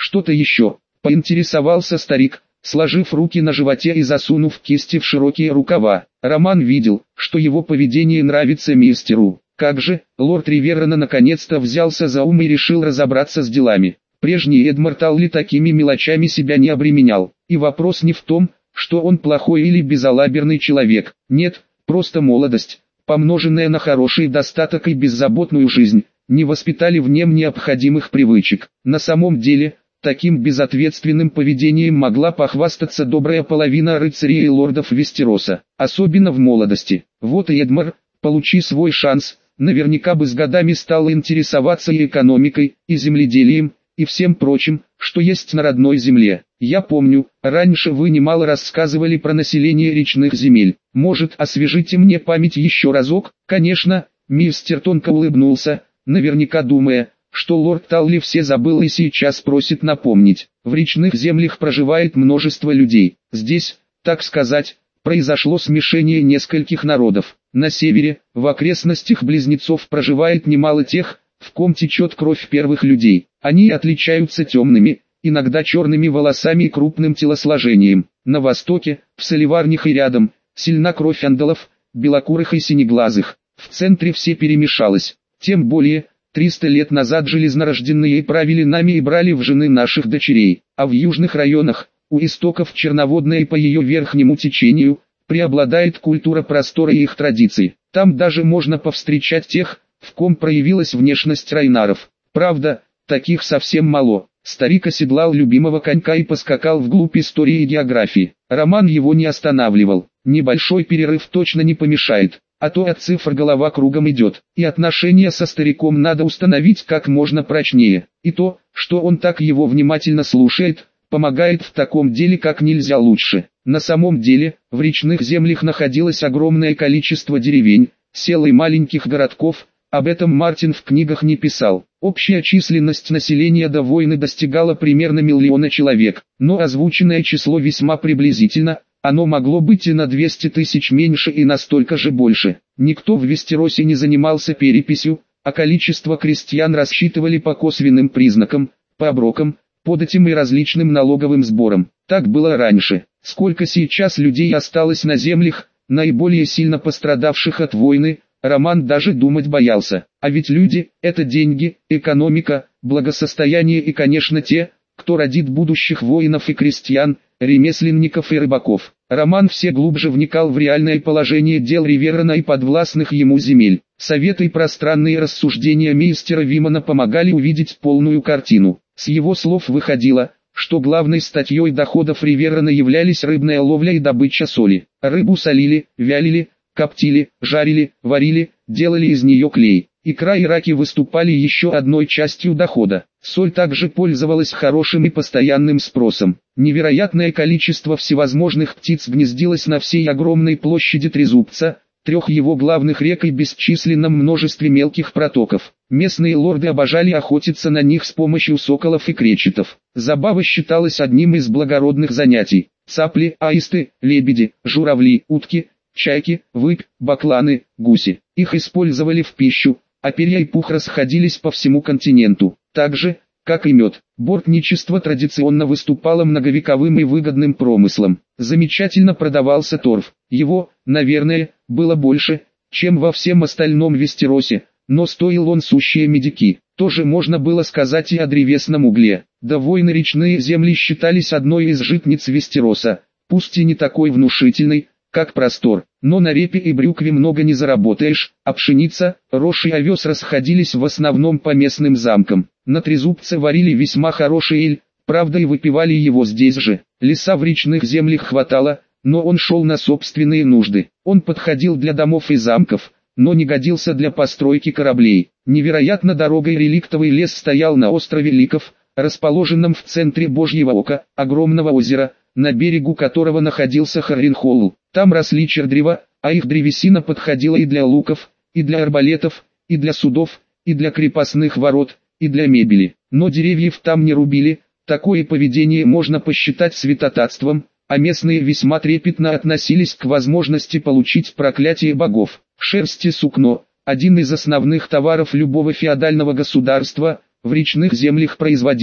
что-то еще?» — поинтересовался старик, сложив руки на животе и засунув кисти в широкие рукава. Роман видел, что его поведение нравится мистеру. Как же, лорд Риверана наконец-то взялся за ум и решил разобраться с делами. Прежний Эдмар Талли такими мелочами себя не обременял. И вопрос не в том, что он плохой или безалаберный человек. Нет, просто молодость, помноженная на хороший достаток и беззаботную жизнь, не воспитали в нем необходимых привычек. На самом деле, таким безответственным поведением могла похвастаться добрая половина рыцарей и лордов Вестероса, особенно в молодости. Вот и Эдмар, получи свой шанс, наверняка бы с годами стал интересоваться и экономикой, и земледелием, и всем прочим, что есть на родной земле. Я помню, раньше вы немало рассказывали про население речных земель. Может, освежите мне память еще разок? Конечно, мистер тонко улыбнулся, наверняка думая, что лорд Талли все забыл и сейчас просит напомнить. В речных землях проживает множество людей. Здесь, так сказать, произошло смешение нескольких народов. На севере, в окрестностях Близнецов проживает немало тех, в ком течет кровь первых людей. Они отличаются темными, иногда черными волосами и крупным телосложением. На востоке, в Соливарнях и рядом, сильна кровь андалов, белокурых и синеглазых. В центре все перемешалось. Тем более, 300 лет назад железнорожденные правили нами и брали в жены наших дочерей, а в южных районах, у истоков Черноводной и по ее верхнему течению, преобладает культура простора и их традиций. Там даже можно повстречать тех, в ком проявилась внешность Райнаров. Правда, таких совсем мало. Старик оседлал любимого конька и поскакал вглубь истории и географии. Роман его не останавливал. Небольшой перерыв точно не помешает. А то от цифр голова кругом идет, и отношения со стариком надо установить как можно прочнее. И то, что он так его внимательно слушает, помогает в таком деле как нельзя лучше. На самом деле, в речных землях находилось огромное количество деревень, сел и маленьких городков, об этом Мартин в книгах не писал. Общая численность населения до войны достигала примерно 1 миллиона человек, но озвученное число весьма приблизительно. Оно могло быть и на 200 тысяч меньше и на столько же больше. Никто в Вестеросе не занимался переписью, а количество крестьян рассчитывали по косвенным признакам, по оброкам, податям и различным налоговым сборам. Так было раньше. Сколько сейчас людей осталось на землях, наиболее сильно пострадавших от войны, Роман даже думать боялся. А ведь люди – это деньги, экономика, благосостояние и, конечно, те, кто родит будущих воинов и крестьян, ремесленников и рыбаков. Роман все глубже вникал в реальное положение дел Риверана и подвластных ему земель. Советы и пространные рассуждения мистера Вимана помогали увидеть полную картину. С его слов выходило, что главной статьей доходов Риверана являлись рыбная ловля и добыча соли. Рыбу солили, вялили, коптили, жарили, варили, делали из нее клей. Икра и раки выступали еще одной частью дохода. Соль также пользовалась хорошим и постоянным спросом. Невероятное количество всевозможных птиц гнездилось на всей огромной площади Трезубца, 3 его главных рек и бесчисленном множестве мелких протоков. Местные лорды обожали охотиться на них с помощью соколов и кречетов. Забава считалась одним из благородных занятий. Цапли, аисты, лебеди, журавли, утки, чайки, выпь, бакланы, гуси. Их использовали в пищу, а перья и пух расходились по всему континенту. Так же, как и мед, бортничество традиционно выступало многовековым и выгодным промыслом. Замечательно продавался торф. Его, наверное, было больше, чем во всем остальном Вестеросе, но стоил он сущие медики. Тоже можно было сказать и о древесном угле. До войны речные земли считались одной из житниц Вестероса, пусть и не такой внушительной, как простор, но на репе и брюкве много не заработаешь, а пшеница, рожь и овес расходились в основном по местным замкам. На Трезубце варили весьма хороший эль, правда и выпивали его здесь же. Леса в речных землях хватало, но он шел на собственные нужды. Он подходил для домов и замков, но не годился для постройки кораблей. Невероятно дорогой реликтовый лес стоял на острове Ликов, расположенном в центре Божьего Ока, огромного озера, на берегу которого находился Харренхолл. Там росли чердрева, а их древесина подходила и для луков, и для арбалетов, и для судов, и для крепостных ворот, и для мебели. Но деревьев там не рубили, такое поведение можно посчитать святотатством, а местные весьма трепетно относились к возможности получить проклятие богов. Шерсть и сукно, один из основных товаров любого феодального государства, в речных землях производили.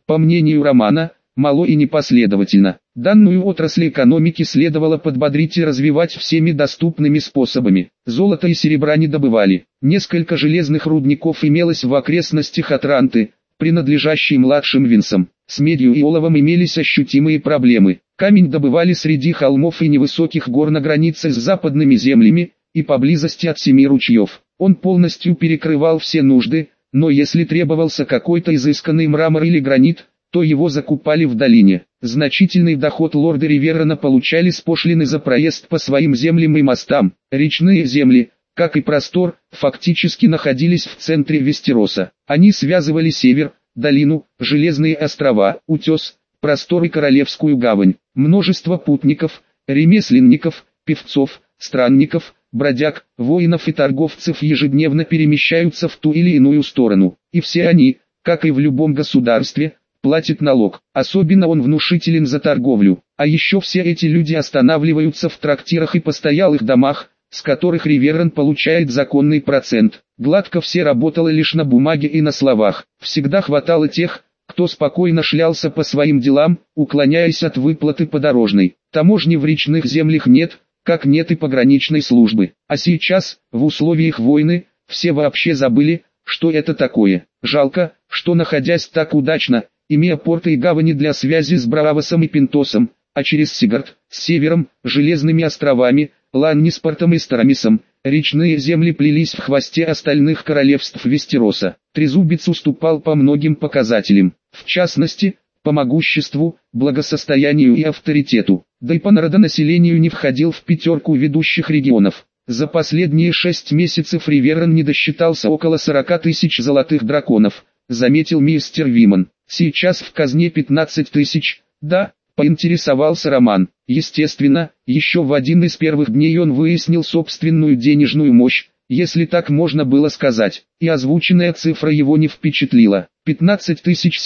по мнению Романа, мало и непоследовательно. Данную отрасль экономики следовало подбодрить и развивать всеми доступными способами. Золота и серебра не добывали. Несколько железных рудников имелось в окрестностях Атранты, принадлежащей младшим Винсам. С медью и оловом имелись ощутимые проблемы. Камень добывали среди холмов и невысоких гор на границе с западными землями и поблизости от 7 ручьев. Он полностью перекрывал все нужды, но если требовался какой-то изысканный мрамор или гранит, то его закупали в долине. Значительный доход лорды Риверрена получали с пошлины за проезд по своим землям и мостам. Речные земли, как и простор, фактически находились в центре Вестероса. Они связывали север, долину, железные острова, утес, простор и Королевскую гавань. Множество путников, ремесленников, певцов, странников, бродяг, воинов и торговцев ежедневно перемещаются в ту или иную сторону. И все они, как и в любом государстве, платят налог. Особенно он внушителен за торговлю. А еще все эти люди останавливаются в трактирах и постоялых домах, с которых Риверрен получает законный процент. Гладко все работало лишь на бумаге и на словах. Всегда хватало тех, кто спокойно шлялся по своим делам, уклоняясь от выплаты подорожной. Таможни в речных землях нет, как нет и пограничной службы. А сейчас, в условиях войны, все вообще забыли, что это такое. Жалко, что находясь так удачно, имея порты и гавани для связи с Браавосом и Пентосом, а через Сигард, с севером, Железными островами, Ланниспортом и Старамисом, речные земли плелись в хвосте остальных королевств Вестероса. Трезубец уступал по многим показателям, в частности, по могуществу, благосостоянию и авторитету, да и по народонаселению не входил в пятерку ведущих регионов. За последние 6 месяцев Риверрен не досчитался около 40 тысяч золотых драконов, заметил мистер Виман. Сейчас в казне 15 тысяч, да, поинтересовался Роман. Естественно, еще в один из первых дней он выяснил собственную денежную мощь, если так можно было сказать, и озвученная цифра его не впечатлила. 15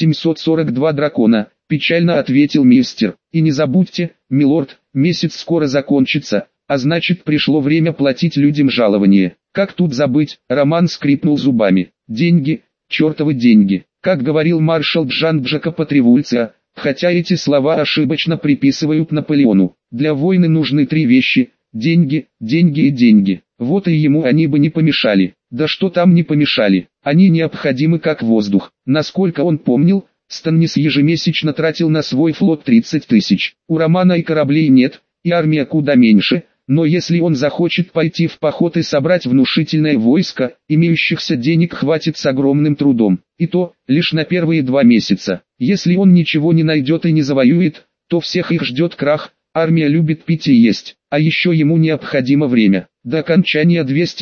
742 дракона, печально ответил мистер. И не забудьте, милорд, месяц скоро закончится, а значит пришло время платить людям жалование. Как тут забыть? Роман скрипнул зубами. Деньги, чертовы деньги. Как говорил маршал Джан-Джакоб Тревульция, хотя эти слова ошибочно приписывают Наполеону. Для войны нужны 3 вещи: деньги, деньги и деньги. Вот и ему они бы не помешали. Да что там не помешали, они необходимы как воздух. Насколько он помнил, Станнис ежемесячно тратил на свой флот 30 тысяч. У Романа и кораблей нет, и армия куда меньше, но если он захочет пойти в поход и собрать внушительное войско, имеющихся денег хватит с огромным трудом. И то, лишь на первые 2 месяца. Если он ничего не найдет и не завоюет, то всех их ждет крах. Армия любит пить и есть, а еще ему необходимо время. До окончания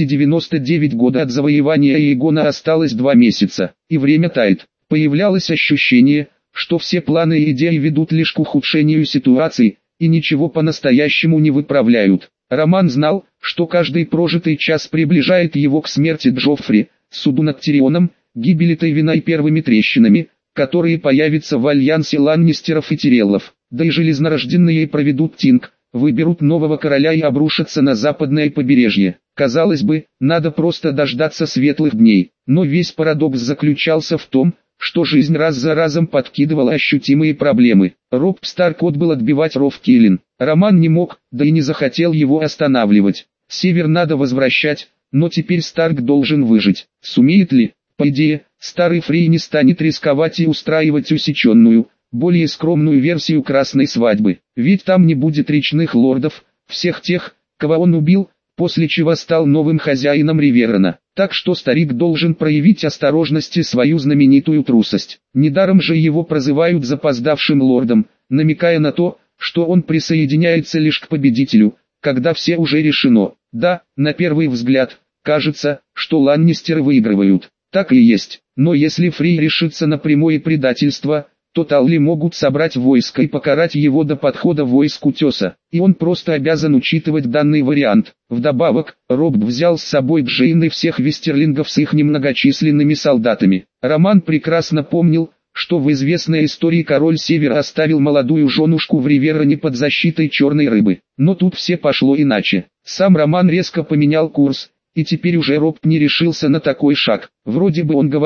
299 года от завоевания Эйгона осталось 2 месяца, и время тает. Появлялось ощущение, что все планы и идеи ведут лишь к ухудшению ситуации, и ничего по-настоящему не выправляют. Роман знал, что каждый прожитый час приближает его к смерти Джоффри, суду над Тирионом, гибели Тайвина и первыми трещинами, которые появятся в альянсе Ланнистеров и Тиреллов. Да и железнорожденные проведут Тинг, выберут нового короля и обрушатся на западное побережье. Казалось бы, надо просто дождаться светлых дней, но весь парадокс заключался в том, что жизнь раз за разом подкидывала ощутимые проблемы. Роб Старк отбыл отбивать ров Киллин. Роман не мог, да и не захотел его останавливать. Север надо возвращать, но теперь Старк должен выжить. Сумеет ли? По идее, старый Фрей не станет рисковать и устраивать усеченную, более скромную версию красной свадьбы. Ведь там не будет речных лордов, всех тех, кого он убил, после чего стал новым хозяином Риверрена. Так что старик должен проявить осторожность и свою знаменитую трусость. Недаром же его прозывают запоздавшим лордом, намекая на то, что он присоединяется лишь к победителю, когда все уже решено. Да, на первый взгляд, кажется, что Ланнистеры выигрывают. Так и есть, но если Фрей решится на прямое предательство, то Талли могут собрать войско и покарать его до подхода войск Утеса, и он просто обязан учитывать данный вариант. Вдобавок, Роб взял с собой Джейн и всех вестерлингов с их немногочисленными солдатами. Роман прекрасно помнил, что в известной истории король Севера оставил молодую женушку в Риверрене под защитой черной рыбы. Но тут все пошло иначе. Сам Роман резко поменял курс, и теперь уже Роб не решился на такой шаг. Вроде бы он говорил,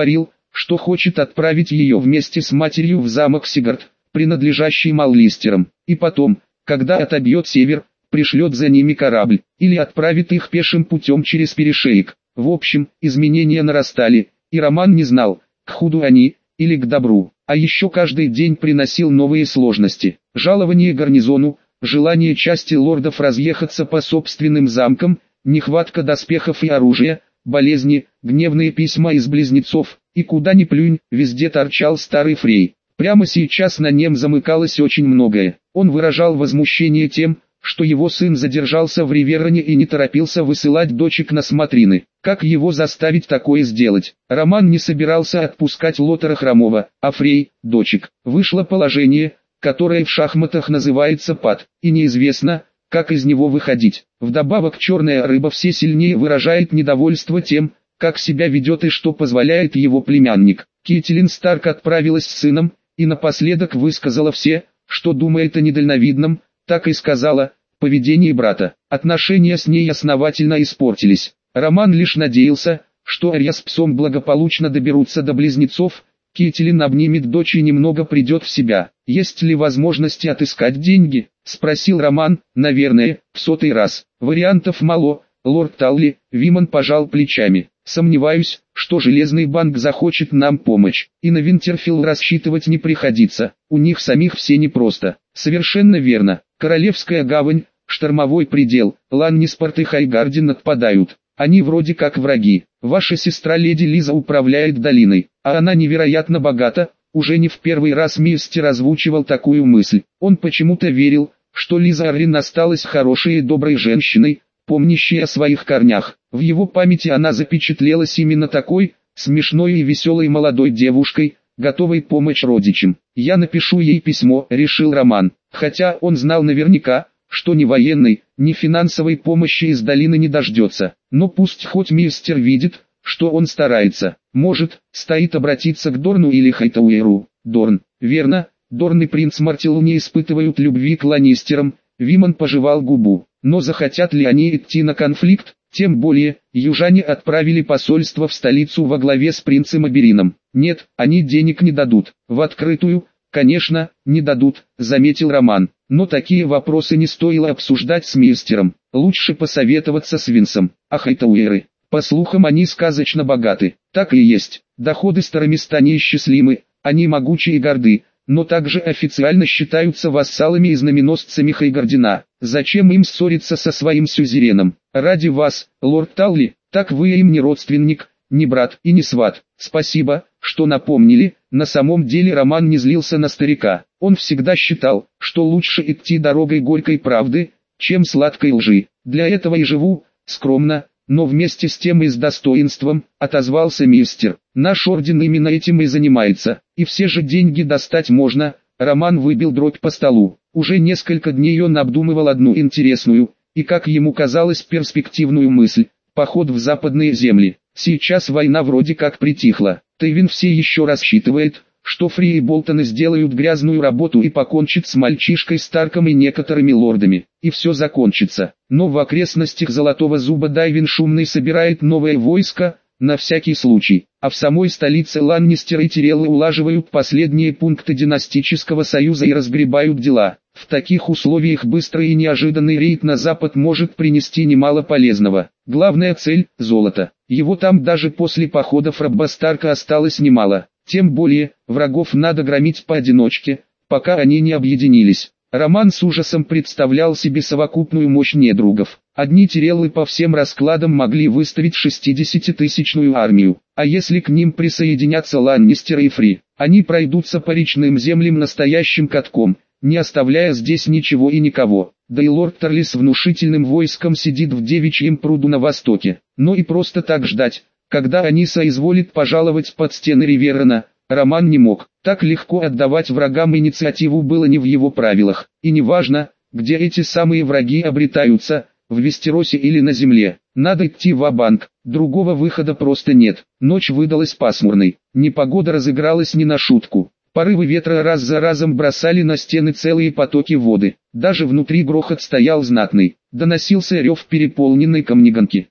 что хочет отправить ее вместе с матерью в замок Сигард, принадлежащий Маллистерам, и потом, когда отобьет север, пришлет за ними корабль, или отправит их пешим путем через перешеек. В общем, изменения нарастали, и Роман не знал, к худу они, или к добру. А еще каждый день приносил новые сложности. Жалование гарнизону, желание части лордов разъехаться по собственным замкам, нехватка доспехов и оружия, болезни, гневные письма из близнецов, и куда ни плюнь, везде торчал старый Фрей. Прямо сейчас на нем замыкалось очень многое. Он выражал возмущение тем, что его сын задержался в Ривероне и не торопился высылать дочек на смотрины. Как его заставить такое сделать? Роман не собирался отпускать Лотара Хромого, а Фрей – дочек. Вышло положение, которое в шахматах называется пад, и неизвестно, как из него выходить. Вдобавок черная рыба все сильнее выражает недовольство тем, как себя ведет и что позволяет его племянник. Кэтлин Старк отправилась с сыном, и напоследок высказала все, что думает о недальновидном, так и сказала, поведении брата. Отношения с ней основательно испортились. Роман лишь надеялся, что Арья с псом благополучно доберутся до близнецов, Кэтлин обнимет дочь и немного придет в себя. «Есть ли возможности отыскать деньги?» – спросил Роман, наверное, в 100-й раз. «Вариантов мало, лорд Талли», – Виман пожал плечами. «Сомневаюсь, что Железный банк захочет нам помочь, и на Винтерфилл рассчитывать не приходится, у них самих все непросто». «Совершенно верно. Королевская гавань, штормовой предел, Ланниспорт и Хайгарден отпадают. Они вроде как враги. Ваша сестра леди Лиза управляет долиной, а она невероятно богата». Уже не в первый раз мистер озвучивал такую мысль. Он почему-то верил, что Лиза Аррин осталась хорошей и доброй женщиной, помнящей о своих корнях. В его памяти она запечатлелась именно такой, смешной и веселой молодой девушкой, готовой помочь родичам. «Я напишу ей письмо», — решил Роман, хотя он знал наверняка, что ни военной, ни финансовой помощи из долины не дождется. Но пусть хоть мистер видит, что он старается. Может, стоит обратиться к Дорну или Хайтауэру. Дорн, верно, Дорн и принц Мартилл не испытывают любви к Ланнистерам. Виман пожевал губу. Но захотят ли они идти на конфликт? Тем более, южане отправили посольство в столицу во главе с принцем Аберином. Нет, они денег не дадут. В открытую, конечно, не дадут, заметил Роман. Но такие вопросы не стоило обсуждать с мистером. Лучше посоветоваться с Винсом. А Хайтауэры? По слухам, они сказочно богаты. Так и есть. Доходы Староместа неисчислимы, они могучи и горды, но также официально считаются вассалами и знаменосцами Хайгардена. Зачем им ссориться со своим сюзереном? Ради вас, лорд Талли, так вы им не родственник, не брат и не сват. Спасибо, что напомнили. На самом деле Роман не злился на старика. Он всегда считал, что лучше идти дорогой горькой правды, чем сладкой лжи. Для этого и живу, скромно, но вместе с тем и с достоинством, отозвался мистер. Наш орден именно этим и занимается, и все же деньги достать можно. Роман выбил дробь по столу. Уже несколько дней он обдумывал одну интересную, и как ему казалось перспективную мысль, поход в западные земли. Сейчас война вроде как притихла. Тейвин все еще рассчитывает, что Фри и Болтоны сделают грязную работу и покончат с мальчишкой Старком и некоторыми лордами, и все закончится. Но в окрестностях Золотого Зуба Дайвин шумный собирает новое войско, на всякий случай, а в самой столице Ланнистеры и Тиреллы улаживают последние пункты династического союза и разгребают дела. В таких условиях быстрый и неожиданный рейд на запад может принести немало полезного. Главная цель – золото. Его там даже после походов Робба Старка осталось немало. Тем более, врагов надо громить поодиночке, пока они не объединились. Роман с ужасом представлял себе совокупную мощь недругов. Одни Тиреллы по всем раскладам могли выставить 60-тысячную армию, а если к ним присоединятся Ланнистеры и Фри, они пройдутся по речным землям настоящим катком, не оставляя здесь ничего и никого. Да и лорд Тарли с внушительным войском сидит в Девичьем пруду на востоке. Но и просто так ждать, когда они соизволят пожаловать под стены Риверона, Роман не мог. Так легко отдавать врагам инициативу было не в его правилах. И не важно, где эти самые враги обретаются, в Вестеросе или на земле. Надо идти ва-банк, другого выхода просто нет. Ночь выдалась пасмурной, непогода разыгралась не на шутку. Порывы ветра раз за разом бросали на стены целые потоки воды. Даже внутри грохот стоял знатный. Доносился рев переполненной камнегонки.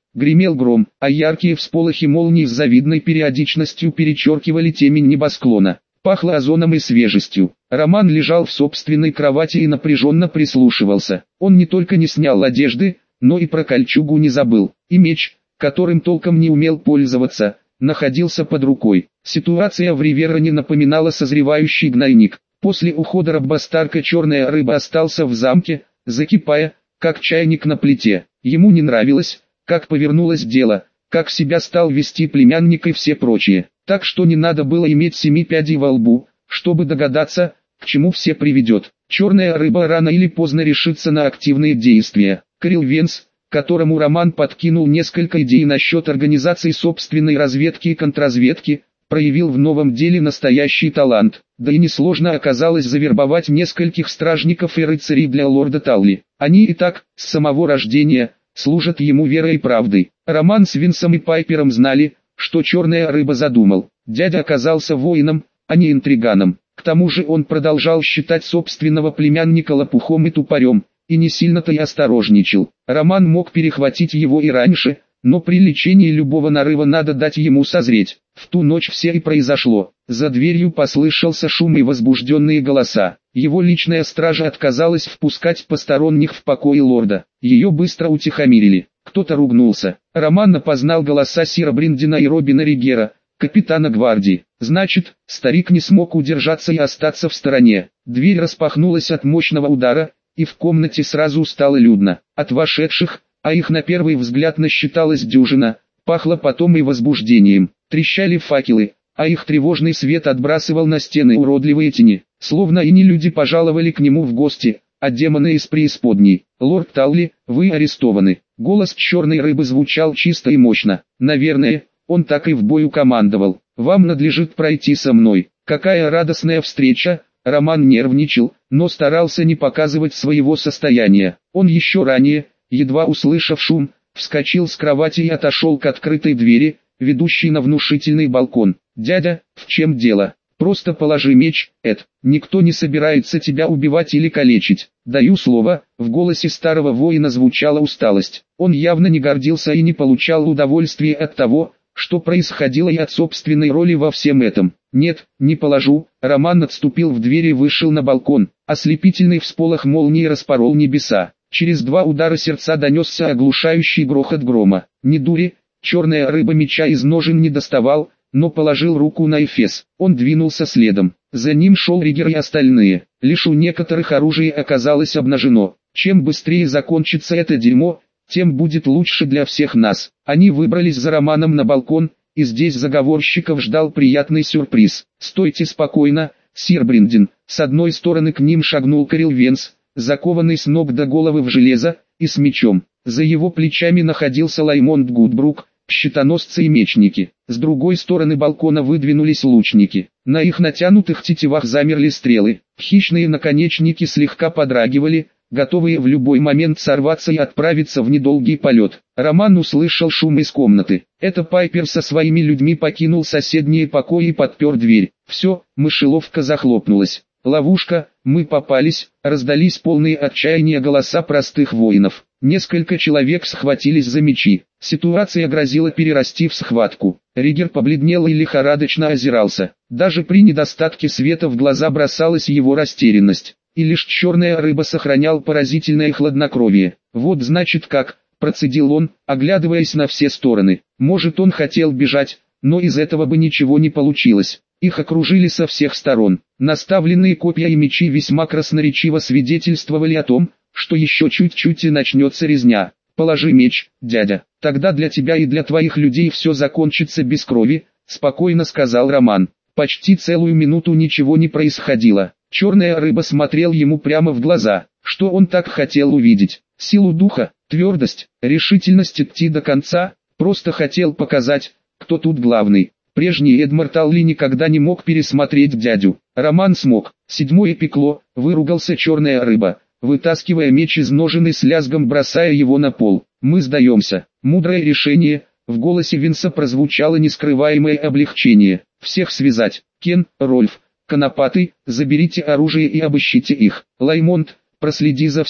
Гремел гром, а яркие всполохи молний с завидной периодичностью перечеркивали темень небосклона. Пахло озоном и свежестью. Роман лежал в собственной кровати и напряженно прислушивался. Он не только не снял одежды, но и про кольчугу не забыл. И меч, которым толком не умел пользоваться, находился под рукой. Ситуация в Ривероне напоминала созревающий гнойник. После ухода Роббастарка черная рыба остался в замке, закипая, как чайник на плите. Ему не нравилось, как повернулось дело, как себя стал вести племянник и все прочие. Так что не надо было иметь 7 пядей во лбу, чтобы догадаться, к чему все приведет. Черная рыба рано или поздно решится на активные действия. Кэрил Венс, которому Роман подкинул несколько идей насчет организации собственной разведки и контрразведки, проявил в новом деле настоящий талант. Да и несложно оказалось завербовать нескольких стражников и рыцарей для лорда Талли. Они и так, с самого рождения, служат ему верой и правдой. Роман с Винсом и Пайпером знали, что черная рыба задумал. Дядя оказался воином, а не интриганом. К тому же он продолжал считать собственного племянника лопухом и тупорем, и не сильно-то и осторожничал. Роман мог перехватить его и раньше, но при лечении любого нарыва надо дать ему созреть. В ту ночь все и произошло. За дверью послышался шум и возбужденные голоса. Его личная стража отказалась впускать посторонних в покои лорда. Ее быстро утихомирили. Кто-то ругнулся. Роман опознал голоса сира Бриндина и Робина Ригера, капитана гвардии. Значит, старик не смог удержаться и остаться в стороне. Дверь распахнулась от мощного удара, и в комнате сразу стало людно. От вошедших, а их на первый взгляд насчиталась дюжина, пахло потом и возбуждением. Трещали факелы, а их тревожный свет отбрасывал на стены уродливые тени, словно и не люди пожаловали к нему в гости, а демоны из преисподней. «Лорд Талли, вы арестованы». Голос черной рыбы звучал чисто и мощно. Наверное, он так и в бою командовал. «Вам надлежит пройти со мной». Какая радостная встреча! Роман нервничал, но старался не показывать своего состояния. Он еще ранее, едва услышав шум, вскочил с кровати и отошел к открытой двери, ведущей на внушительный балкон. «Дядя, в чем дело? Просто положи меч, Эд. Никто не собирается тебя убивать или калечить. Даю слово». В голосе старого воина звучала усталость. Он явно не гордился и не получал удовольствия от того, что происходило, и от собственной роли во всем этом. «Нет, не положу». Роман отступил в дверь и вышел на балкон. Ослепительный всполох молнии распорол небеса. Через 2 удара сердца донесся оглушающий грохот грома. «Не дури». Черная рыба меча из ножен не доставал, но положил руку на эфес. Он двинулся следом. За ним шел Ригер и остальные. Лишь у некоторых оружие оказалось обнажено. Чем быстрее закончится это дерьмо, тем будет лучше для всех нас. Они выбрались за Романом на балкон, и здесь заговорщиков ждал приятный сюрприз. «Стойте спокойно, сир Бриндин». С одной стороны к ним шагнул Кэрил Венс, закованный с ног до головы в железо, и с мечом. За его плечами находился Лаймонд Гудбрук, щитоносцы и мечники. С другой стороны балкона выдвинулись лучники. На их натянутых тетивах замерли стрелы. Хищные наконечники слегка подрагивали, готовые в любой момент сорваться и отправиться в недолгий полет. Роман услышал шум из комнаты. Это Пайпер со своими людьми покинул соседние покои и подпер дверь. Все, мышеловка захлопнулась. «Ловушка, мы попались», раздались полные отчаяния голоса простых воинов. Несколько человек схватились за мечи. Ситуация грозила перерасти в схватку. Ригер побледнел и лихорадочно озирался. Даже при недостатке света в глаза бросалась его растерянность. И лишь черная рыба сохранял поразительное хладнокровие. «Вот значит как», процедил он, оглядываясь на все стороны. Может, он хотел бежать, но из этого бы ничего не получилось. Их окружили со всех сторон. Наставленные копья и мечи весьма красноречиво свидетельствовали о том, что еще чуть-чуть и начнется резня. «Положи меч, дядя, тогда для тебя и для твоих людей все закончится без крови», спокойно сказал Роман. Почти целую минуту ничего не происходило. Черная рыба смотрел ему прямо в глаза. Что он так хотел увидеть? Силу духа, твердость, решительность идти до конца? Просто хотел показать, кто тут главный. Прежний Эдмар Талли никогда не мог пересмотреть дядю. Роман смог. 7-е пекло, выругался черная рыба, вытаскивая меч из ножен и с лязгом бросая его на пол. «Мы сдаемся». Мудрое решение. В голосе Винса прозвучало нескрываемое облегчение. «Всех связать. Кен, Рольф, Конопатый, заберите оружие и обыщите их. Лаймонд, проследи за всем».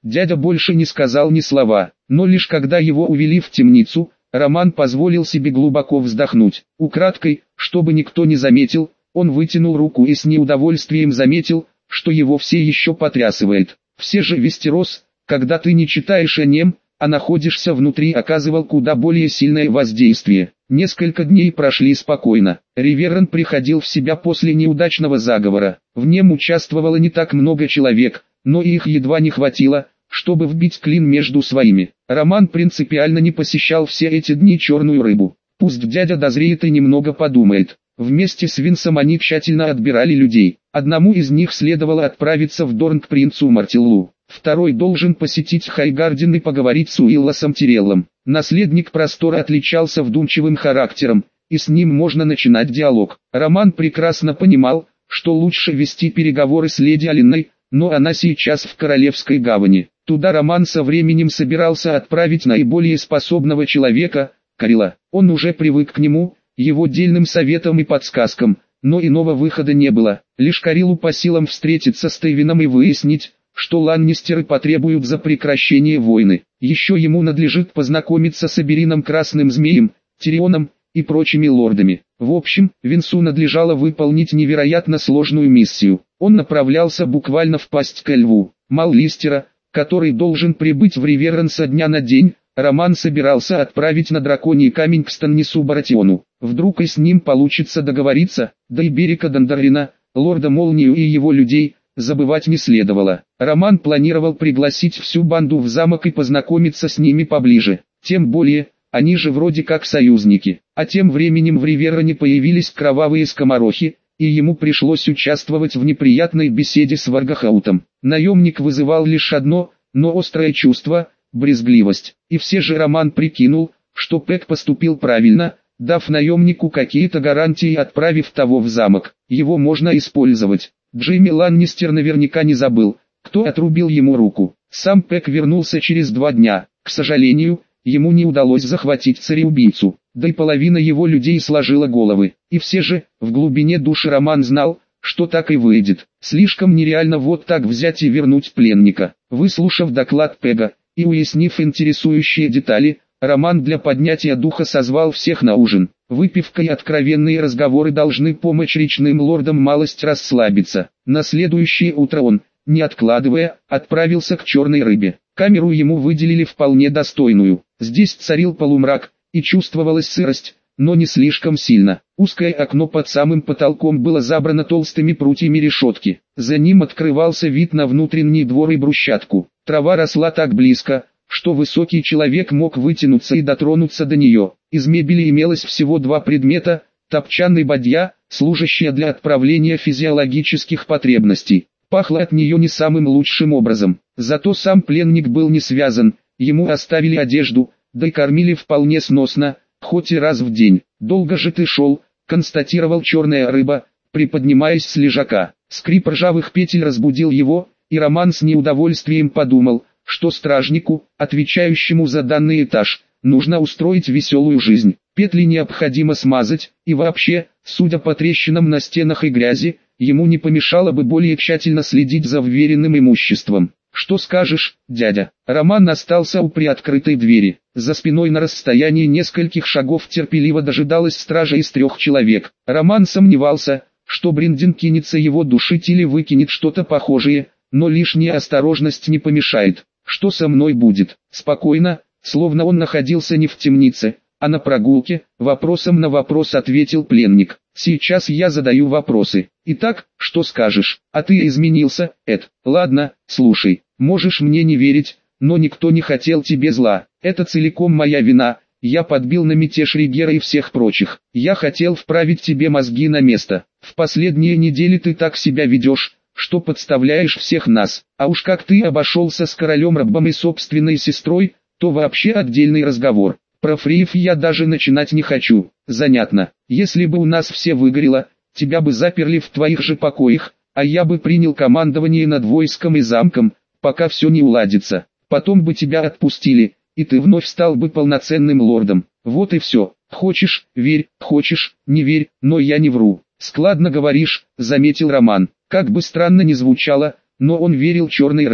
Дядя больше не сказал ни слова, но лишь когда его увели в темницу, Роман позволил себе глубоко вздохнуть. Украдкой, чтобы никто не заметил, он вытянул руку и с неудовольствием заметил, что его все еще потрясывает. Все же Вестерос, когда ты не читаешь о нем, а находишься внутри, оказывал куда более сильное воздействие. Несколько дней прошли спокойно. Риверран приходил в себя после неудачного заговора. В нем участвовало не так много человек, но их едва не хватило, чтобы вбить клин между своими. Роман принципиально не посещал все эти дни черную рыбу. Пусть дядя дозреет и немного подумает. Вместе с Винсом они тщательно отбирали людей. Одному из них следовало отправиться в Дорн к принцу Мартиллу. Второй должен посетить Хайгарден и поговорить с Уилласом Тиреллом. Наследник простора отличался вдумчивым характером, и с ним можно начинать диалог. Роман прекрасно понимал, что лучше вести переговоры с леди Алиной, но она сейчас в Королевской гавани. Туда Роман со временем собирался отправить наиболее способного человека, Карила. Он уже привык к нему, его дельным советам и подсказкам, но иного выхода не было. Лишь Карилу по силам встретиться с Тейвином и выяснить, что ланнистеры потребуют за прекращение войны. Еще ему надлежит познакомиться с Аберином Красным Змеем, Тирионом и прочими лордами. В общем, Винсу надлежало выполнить невероятно сложную миссию. Он направлялся буквально в пасть ко льву. Маллистера, который должен прибыть в Риверран со дня на день, Роман собирался отправить на драконий камень к Станнису Баратиону. Вдруг и с ним получится договориться, да и Берика Дондаррина, лорда Молнию и его людей, забывать не следовало. Роман планировал пригласить всю банду в замок и познакомиться с ними поближе. Тем более, они же вроде как союзники. А тем временем в Риверране появились кровавые скоморохи, и ему пришлось участвовать в неприятной беседе с Варгахаутом. Наемник вызывал лишь одно, но острое чувство – брезгливость. И все же Роман прикинул, что Пэк поступил правильно, дав наемнику какие-то гарантии и отправив того в замок. Его можно использовать. Джейми Ланнистер наверняка не забыл, кто отрубил ему руку. Сам Пэк вернулся через 2 дня. К сожалению, ему не удалось захватить цареубийцу, да и половина его людей сложила головы. И все же, в глубине души Роман знал, что так и выйдет. Слишком нереально вот так взять и вернуть пленника. Выслушав доклад Пэга и уяснив интересующие детали, Роман для поднятия духа созвал всех на ужин. Выпивка и откровенные разговоры должны помочь речным лордам малость расслабиться. На следующее утро он, не откладывая, отправился к черной рыбе. Камеру ему выделили вполне достойную. Здесь царил полумрак, и чувствовалась сырость, но не слишком сильно. Узкое окно под самым потолком было забрано толстыми прутьями решетки. За ним открывался вид на внутренний двор и брусчатку. Трава росла так близко, что высокий человек мог вытянуться и дотронуться до нее. Из мебели имелось всего 2 предмета: топчан и бадья, служащая для отправления физиологических потребностей. Пахло от нее не самым лучшим образом. Зато сам пленник был не связан, ему оставили одежду, да и кормили вполне сносно, хоть и раз в день. «Долго же ты шел», — констатировал черная рыба, приподнимаясь с лежака. Скрип ржавых петель разбудил его, и Роман с неудовольствием подумал, что стражнику, отвечающему за данный этаж, нужно устроить веселую жизнь. Петли необходимо смазать, и вообще, судя по трещинам на стенах и грязи, ему не помешало бы более тщательно следить за вверенным имуществом. «Что скажешь, дядя?» Роман остался у приоткрытой двери. За спиной на расстоянии нескольких шагов терпеливо дожидалась стража из 3 человек. Роман сомневался, что Бриндин кинется его душить или выкинет что-то похожее, но лишняя осторожность не помешает. «Что со мной будет?» Спокойно, словно он находился не в темнице, а на прогулке, вопросом на вопрос ответил пленник. «Сейчас я задаю вопросы. Итак, что скажешь? А ты изменился, Эд? Ладно, слушай, можешь мне не верить, но никто не хотел тебе зла. Это целиком моя вина. Я подбил на мятеж Ригера и всех прочих. Я хотел вправить тебе мозги на место. В последние недели ты так себя ведешь, что подставляешь всех нас. А уж как ты обошелся с королем Раббом и собственной сестрой, то вообще отдельный разговор. Про фриев я даже начинать не хочу. Занятно. Если бы у нас все выгорело, тебя бы заперли в твоих же покоях, а я бы принял командование над войском и замком, пока все не уладится. Потом бы тебя отпустили, и ты вновь стал бы полноценным лордом. Вот и все. Хочешь — верь, хочешь — не верь, но я не вру». «Складно говоришь», — заметил Роман. Как бы странно ни звучало, но он верил черной рыбе.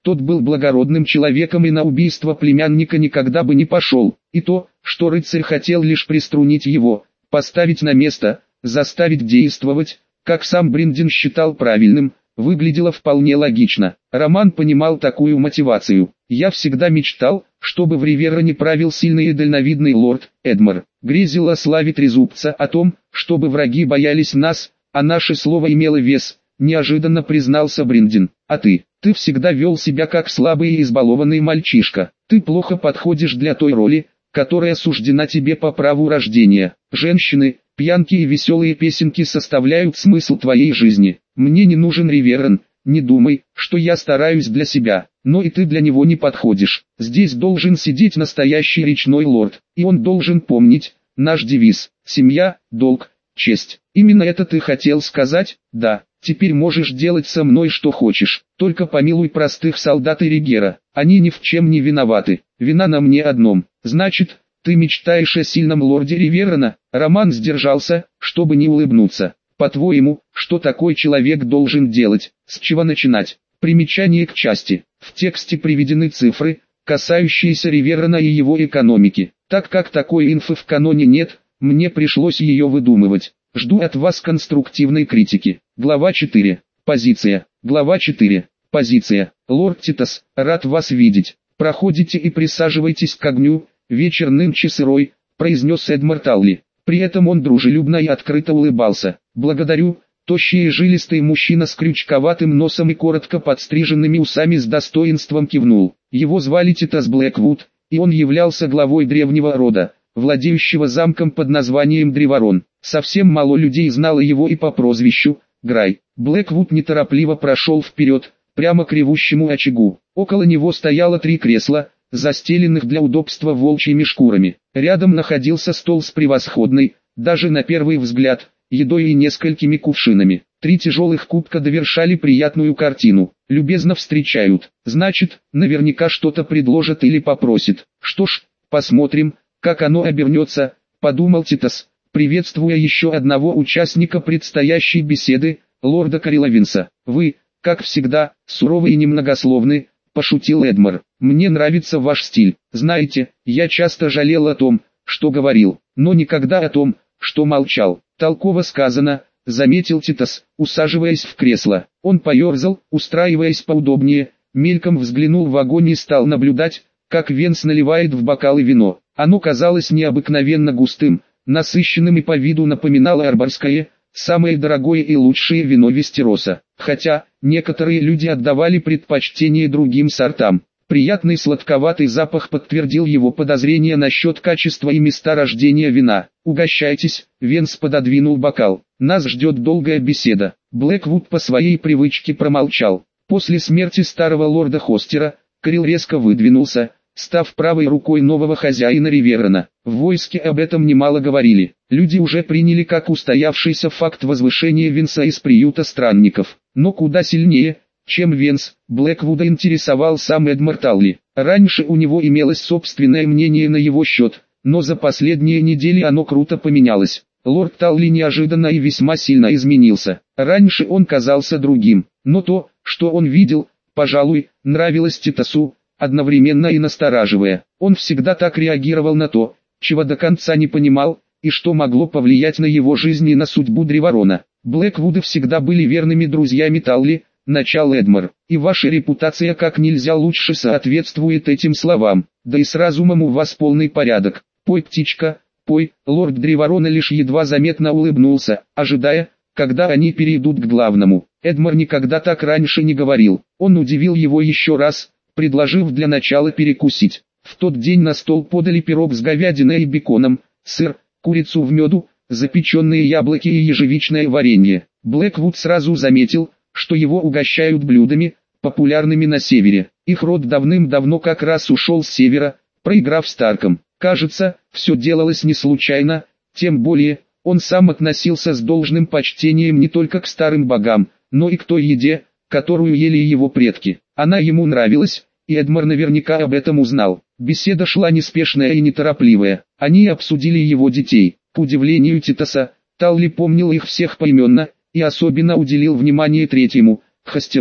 Тот был благородным человеком и на убийство племянника никогда бы не пошел. И то, что рыцарь хотел лишь приструнить его, поставить на место, заставить действовать, как сам Бриндин считал правильным, выглядело вполне логично. Роман понимал такую мотивацию. «Я всегда мечтал, чтобы в Ривероне правил сильный и дальновидный лорд Эдмар. Грезил о славе Трезубца, о том, чтобы враги боялись нас, а наше слово имело вес», — неожиданно признался Бриндин. «А ты? Ты всегда вел себя как слабый и избалованный мальчишка. Ты плохо подходишь для той роли, которая суждена тебе по праву рождения. Женщины, пьянки и веселые песенки составляют смысл твоей жизни. Мне не нужен Риверон, не думай, что я стараюсь для себя, но и ты для него не подходишь. Здесь должен сидеть настоящий речной лорд, и он должен помнить наш девиз: семья, долг, честь. Именно это ты хотел сказать? Да. Теперь можешь делать со мной что хочешь, только помилуй простых солдат и Ригера, они ни в чем не виноваты, вина на мне одном. Значит, ты мечтаешь о сильном лорде Риверона?» Роман сдержался, чтобы не улыбнуться. «По-твоему, что такой человек должен делать, с чего начинать?» Примечание к части. В тексте приведены цифры, касающиеся Риверона и его экономики. Так как такой инфы в каноне нет, мне пришлось ее выдумывать. Жду от вас конструктивной критики. Глава 4. Позиция. Глава 4. Позиция. Лорд Титас, рад вас видеть. Проходите и присаживайтесь к огню, вечер нынче сырой, произнес Эдмар Талли. При этом он дружелюбно и открыто улыбался. «Благодарю». Тощий и жилистый мужчина с крючковатым носом и коротко подстриженными усами с достоинством кивнул. Его звали Титас Блэквуд, и он являлся главой древнего рода, владеющего замком под названием Дриворон. Совсем мало людей знало его и по прозвищу Грай. Блэквуд неторопливо прошел вперед, прямо к ревущему очагу. Около него стояло 3 кресла, застеленных для удобства волчьими шкурами. Рядом находился стол с превосходной, даже на первый взгляд, едой и несколькими кувшинами. 3 тяжелых кубка довершали приятную картину. «Любезно встречают, значит, наверняка что-то предложат или попросит. Что ж, посмотрим, как оно обернется», — подумал Титас, приветствуя еще одного участника предстоящей беседы, лорда Кареловинса. «Вы, как всегда, суровы и немногословны», — пошутил Эдмар. «Мне нравится ваш стиль. Знаете, я часто жалел о том, что говорил, но никогда о том, что молчал». «Толково сказано», — заметил Титас, усаживаясь в кресло. Он поерзал, устраиваясь поудобнее, мельком взглянул в огонь и стал наблюдать, как Венс наливает в бокалы вино. Оно казалось необыкновенно густым, насыщенным и по виду напоминало арборское, самое дорогое и лучшее вино Вестероса. Хотя, некоторые люди отдавали предпочтение другим сортам. Приятный сладковатый запах подтвердил его подозрения насчет качества и места рождения вина. «Угощайтесь», — Венс пододвинул бокал. «Нас ждет долгая беседа». Блэквуд по своей привычке промолчал. После смерти старого лорда Хостера, Карел резко выдвинулся, став правой рукой нового хозяина Риверона. В войске об этом немало говорили. Люди уже приняли как устоявшийся факт возвышения Венса из приюта странников. Но куда сильнее, чем Венс, Блэквуда интересовал сам Эдмар Талли. Раньше у него имелось собственное мнение на его счет, но за последние недели оно круто поменялось. Лорд Талли неожиданно и весьма сильно изменился. Раньше он казался другим, но то, что он видел, пожалуй, нравилось Титасу, одновременно и настораживая. Он всегда так реагировал на то, чего до конца не понимал, и что могло повлиять на его жизнь и на судьбу Дриворона. Блэквуды всегда были верными друзьями Талли, начал Эдмар, и ваша репутация как нельзя лучше соответствует этим словам, да и с разумом у вас полный порядок. Пой, птичка, пой. Лорд Дриворона лишь едва заметно улыбнулся, ожидая, когда они перейдут к главному. Эдмар никогда так раньше не говорил. Он удивил его еще раз, предложив для начала перекусить. В тот день на стол подали пирог с говядиной и беконом, сыр, курицу в меду, запеченные яблоки и ежевичное варенье. Блэквуд сразу заметил, что его угощают блюдами, популярными на севере. Их род давным-давно как раз ушел с севера, проиграв Старкам. Кажется, все делалось не случайно, тем более, он сам относился с должным почтением не только к старым богам, но и к той еде, которую ели его предки. Она ему нравилась, и Эдмар наверняка об этом узнал. Беседа шла неспешная и неторопливая. Они обсудили его детей. К удивлению Титаса, Талли помнил их всех поименно, и особенно уделил внимание третьему, Хостеру,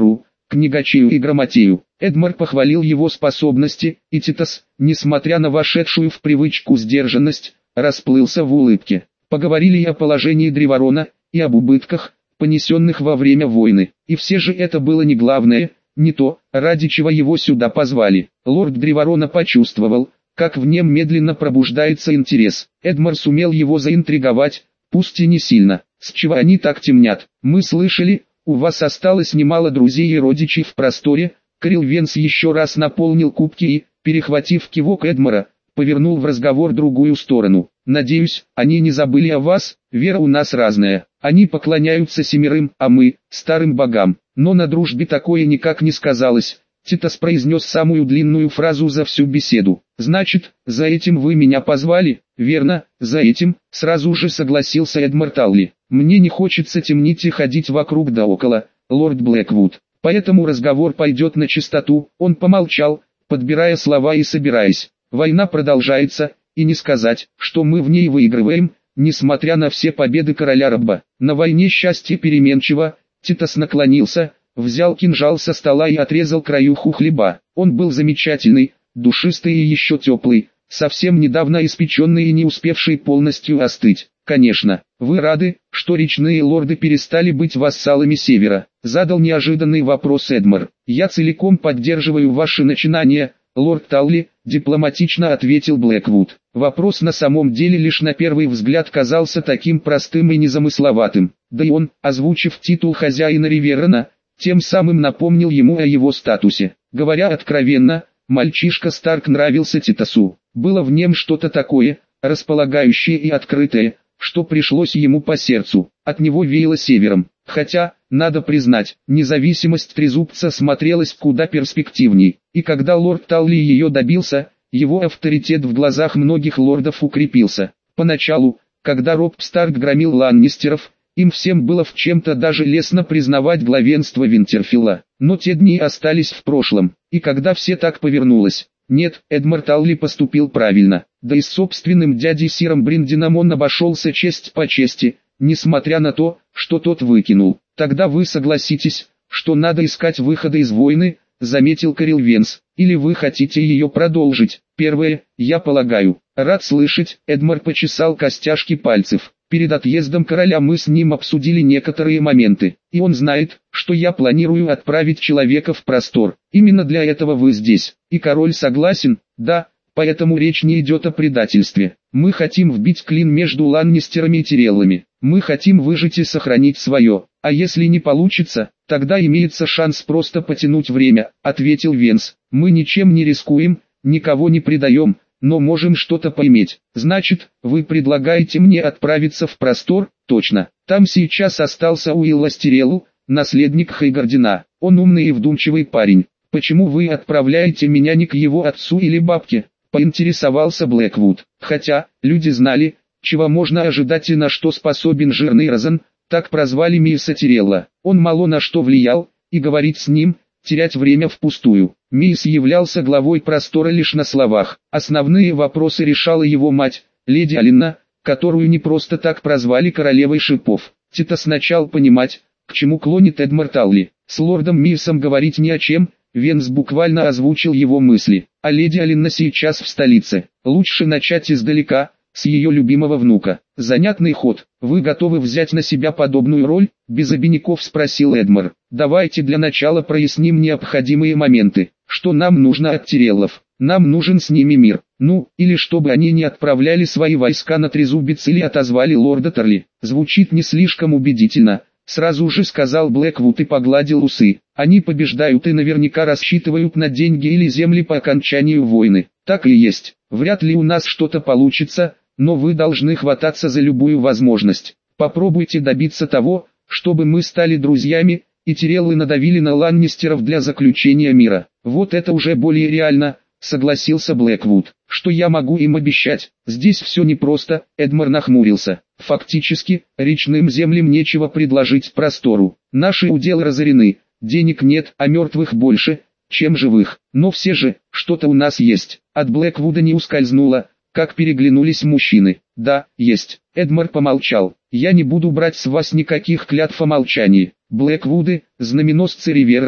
книгачею и грамотею. Эдмар похвалил его способности, и Титос, несмотря на вошедшую в привычку сдержанность, расплылся в улыбке. Поговорили и о положении Древарона, и об убытках, понесенных во время войны. И все же это было не главное, не то, ради чего его сюда позвали. Лорд Древарона почувствовал, как в нем медленно пробуждается интерес. Эдмар сумел его заинтриговать, пусть и не сильно. С чего они так темнят? Мы слышали, у вас осталось немало друзей и родичей в просторе. Крил Венс еще раз наполнил кубки и, перехватив кивок Эдмара, повернул в разговор другую сторону. Надеюсь, они не забыли о вас, вера у нас разная. Они поклоняются семерым, а мы, старым богам. Но на дружбе такое никак не сказалось. Титос произнес самую длинную фразу за всю беседу. «Значит, за этим вы меня позвали?» «Верно, за этим», сразу же согласился Эдмар Талли. «Мне не хочется темнить и ходить вокруг да около, лорд Блэквуд. Поэтому разговор пойдет на чистоту». Он помолчал, подбирая слова и собираясь. «Война продолжается, и не сказать, что мы в ней выигрываем, несмотря на все победы короля Рабба. На войне счастье переменчиво». Титос наклонился, взял кинжал со стола и отрезал краюху хлеба. Он был замечательный, душистый и еще теплый, совсем недавно испеченный и не успевший полностью остыть. «Конечно, вы рады, что речные лорды перестали быть вассалами Севера?» Задал неожиданный вопрос Эдмар. «Я целиком поддерживаю ваши начинания, лорд Талли», дипломатично ответил Блэквуд. Вопрос на самом деле лишь на первый взгляд казался таким простым и незамысловатым. Да и он, озвучив титул хозяина Риверона, тем самым напомнил ему о его статусе. Говоря откровенно, мальчишка Старк нравился Титосу. Было в нем что-то такое, располагающее и открытое, что пришлось ему по сердцу. От него веяло севером. Хотя, надо признать, независимость Трезубца смотрелась куда перспективней. И когда лорд Талли ее добился, его авторитет в глазах многих лордов укрепился. Поначалу, когда Роб Старк громил Ланнистеров, им всем было в чем-то даже лестно признавать главенство Винтерфилла. Но те дни остались в прошлом, и когда все так повернулось, нет, Эдмар Талли поступил правильно. Да и с собственным дядей Сиром Бриндином он обошелся честь по чести, несмотря на то, что тот выкинул. «Тогда вы согласитесь, что надо искать выхода из войны», заметил Крил Венс, «или вы хотите ее продолжить?» «Первое, я полагаю». «Рад слышать», Эдмар почесал костяшки пальцев. «Перед отъездом короля мы с ним обсудили некоторые моменты, и он знает, что я планирую отправить человека в простор. Именно для этого вы здесь. И король согласен?» «Да, поэтому речь не идет о предательстве. Мы хотим вбить клин между Ланнистерами и Тиреллами. Мы хотим выжить и сохранить свое. А если не получится, тогда имеется шанс просто потянуть время», ответил Венс. «Мы ничем не рискуем, никого не предаем, но можем что-то поиметь. Значит, вы предлагаете мне отправиться в простор?» «Точно. Там сейчас остался Уиллас Тиреллу, наследник Хейгардина. Он умный и вдумчивый парень. Почему вы отправляете меня не к его отцу или бабке?» Поинтересовался Блэквуд. Хотя, люди знали, чего можно ожидать и на что способен жирный Розен, так прозвали Мииса Тирелла. Он мало на что влиял, и говорить с ним, терять время впустую. Миис являлся главой простора лишь на словах. Основные вопросы решала его мать, леди Алина, которую не просто так прозвали королевой шипов. Титос начал понимать, к чему клонит Эдмар Талли. С лордом Миисом говорить ни о чем, Венс буквально озвучил его мысли. А леди Алина сейчас в столице. Лучше начать издалека, с ее любимого внука. «Занятный ход. Вы готовы взять на себя подобную роль?» Без обиняков спросил Эдмар. «Давайте для начала проясним необходимые моменты. Что нам нужно от Тиреллов? Нам нужен с ними мир. Ну, или чтобы они не отправляли свои войска на Трезубец или отозвали лорда Тарли». Звучит не слишком убедительно, сразу же сказал Блэквуд и погладил усы. «Они побеждают и наверняка рассчитывают на деньги или земли по окончанию войны. Так и есть. Вряд ли у нас что-то получится, но вы должны хвататься за любую возможность. Попробуйте добиться того, чтобы мы стали друзьями, и Тиреллы надавили на Ланнистеров для заключения мира. Вот это уже более реально», согласился Блэквуд. «Что я могу им обещать? Здесь все непросто», Эдмар нахмурился. «Фактически, речным землям нечего предложить простору. Наши уделы разорены, денег нет, а мертвых больше, чем живых. Но все же, что-то у нас есть». От Блэквуда не ускользнуло, как переглянулись мужчины. «Да, есть». Эдмар помолчал. «Я не буду брать с вас никаких клятв о молчании. Блэквуды, знаменосцы Риверона,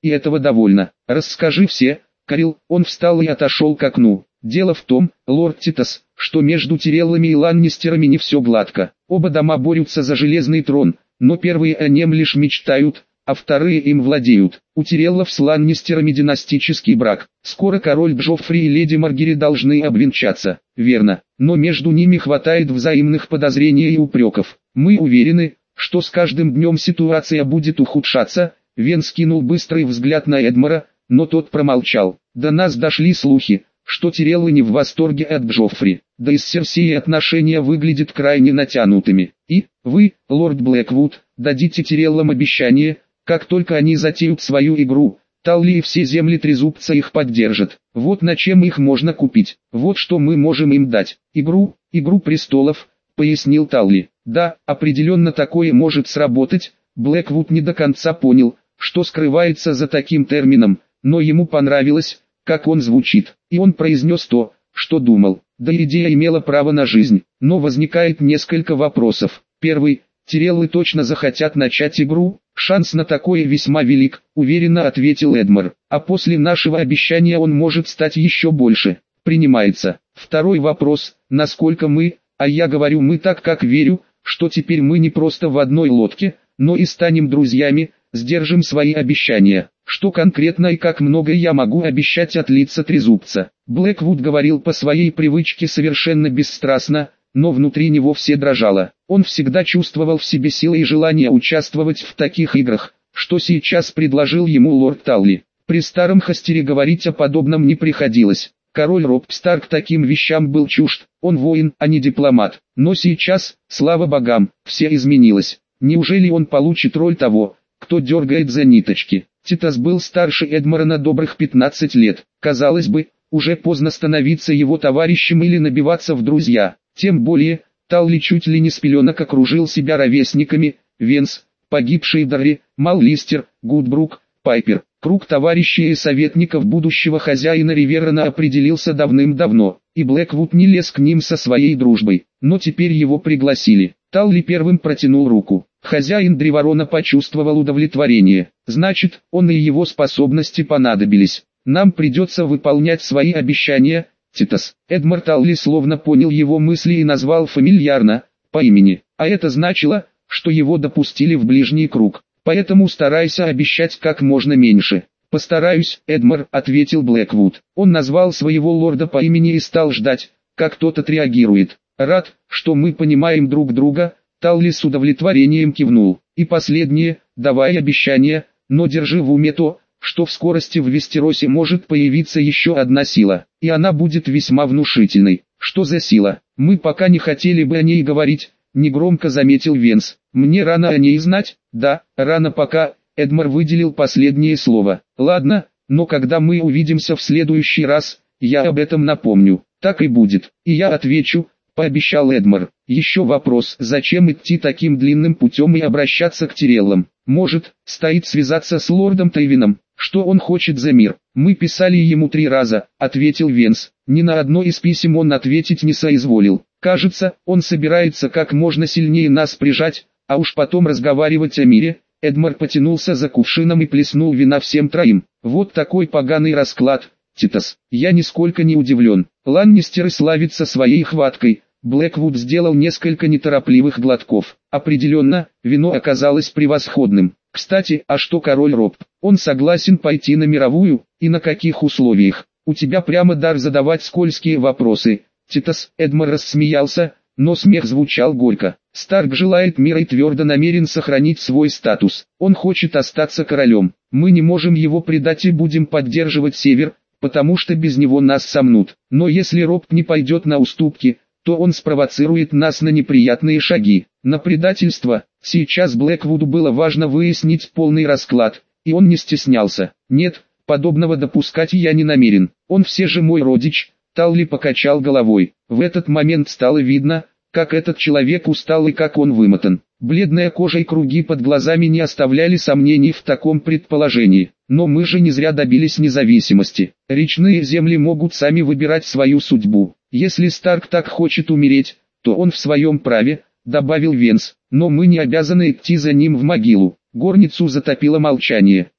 и этого довольно. Расскажи все, Карил. Он встал и отошел к окну. Дело в том, лорд Титас, что между Тиреллами и Ланнистерами не все гладко. Оба дома борются за железный трон, но первые о нем лишь мечтают, а вторые им владеют. У Тиреллов с Ланнистерами династический брак. Скоро король Джоффри и леди Маргаret должны обвенчаться. Верно, но между ними хватает взаимных подозрений и упреков. Мы уверены, что с каждым днем ситуация будет ухудшаться. Вен скинул быстрый взгляд на Эдмара, но тот промолчал. До нас дошли слухи, что Тиреллы не в восторге от Джоффри, да и с Серсеей отношения выглядят крайне натянутыми. И, вы, лорд Блэквуд, дадите Тиреллам обещание, как только они затеют свою игру, Талли и все земли Трезубца их поддержат. Вот на чем их можно купить, вот что мы можем им дать. Игру престолов, пояснил Талли. Да, определенно такое может сработать. Блэквуд не до конца понял, что скрывается за таким термином, но ему понравилось, как он звучит, и он произнес то, что думал. Да, идея имела право на жизнь, но возникает несколько вопросов. Первый, Тиреллы точно захотят начать игру? Шанс на такое весьма велик, уверенно ответил Эдмар, а после нашего обещания он может стать еще больше. Принимается. Второй вопрос, насколько мы, а я говорю мы так как верю, что теперь мы не просто в одной лодке, но и станем друзьями, сдержим свои обещания. Что конкретно и как много я могу обещать от лица Трезубца? Блэквуд говорил по своей привычке совершенно бесстрастно, но внутри него все дрожало. Он всегда чувствовал в себе силы и желание участвовать в таких играх, что сейчас предложил ему лорд Талли. При старом Хастере говорить о подобном не приходилось. Король Роб Старк таким вещам был чужд, он воин, а не дипломат. Но сейчас, слава богам, все изменилось. Неужели он получит роль того, кто дергает за ниточки? Титас был старше Эдмара на добрых 15 лет. Казалось бы, уже поздно становиться его товарищем или набиваться в друзья. Тем более, Талли чуть ли не с пеленок окружил себя ровесниками: Венс, погибший Дарри, Маллистер, Гудбрук, Пайпер. Круг товарищей и советников будущего хозяина Риверана определился давным-давно, и Блэквуд не лез к ним со своей дружбой. Но теперь его пригласили. Талли первым протянул руку. Хозяин Древарона почувствовал удовлетворение. Значит, он и его способности понадобились. Нам придется выполнять свои обещания, Титас. Эдмар Талли словно понял его мысли и назвал фамильярно, по имени. А это значило, что его допустили в ближний круг. Поэтому старайся обещать как можно меньше. Постараюсь, Эдмар, ответил Блэквуд. Он назвал своего лорда по имени и стал ждать, как тот отреагирует. Рад, что мы понимаем друг друга. Талли с удовлетворением кивнул. И последнее, давай обещание, но держи в уме то, что в скорости в Вестеросе может появиться еще одна сила, и она будет весьма внушительной. Что за сила? Мы пока не хотели бы о ней говорить, негромко заметил Венс. Мне рано о ней знать? Да, рано пока. Эдмар выделил последнее слово. Ладно, но когда мы увидимся в следующий раз, я об этом напомню. Так и будет. И я отвечу, пообещал Эдмар. Еще вопрос, зачем идти таким длинным путем и обращаться к Тиреллам? Может, стоит связаться с лордом Тейвином? Что он хочет за мир? Мы писали ему 3 раза, ответил Венс. Ни на одно из писем он ответить не соизволил. Кажется, он собирается как можно сильнее нас прижать, а уж потом разговаривать о мире. Эдмар потянулся за кувшином и плеснул вина всем троим. Вот такой поганый расклад, Титас. Я нисколько не удивлен. Ланнистеры славятся своей хваткой. Блэквуд сделал несколько неторопливых глотков. Определенно, вино оказалось превосходным. Кстати, а что король Роб? Он согласен пойти на мировую, и на каких условиях? У тебя прямо дар задавать скользкие вопросы. Титас. Эдмар рассмеялся, но смех звучал горько. Старк желает мира и твердо намерен сохранить свой статус. Он хочет остаться королем. Мы не можем его предать и будем поддерживать Север, потому что без него нас сомнут. Но если Роб не пойдет на уступки, то он спровоцирует нас на неприятные шаги, на предательство. Сейчас Блэквуду было важно выяснить полный расклад, и он не стеснялся. Нет, подобного допускать я не намерен. Он все же мой родич. Талли покачал головой. В этот момент стало видно, как этот человек устал и как он вымотан. Бледная кожа и круги под глазами не оставляли сомнений в таком предположении. Но мы же не зря добились независимости. Речные земли могут сами выбирать свою судьбу. Если Старк так хочет умереть, то он в своем праве, добавил Венс. Но мы не обязаны идти за ним в могилу. Горницу затопило молчание.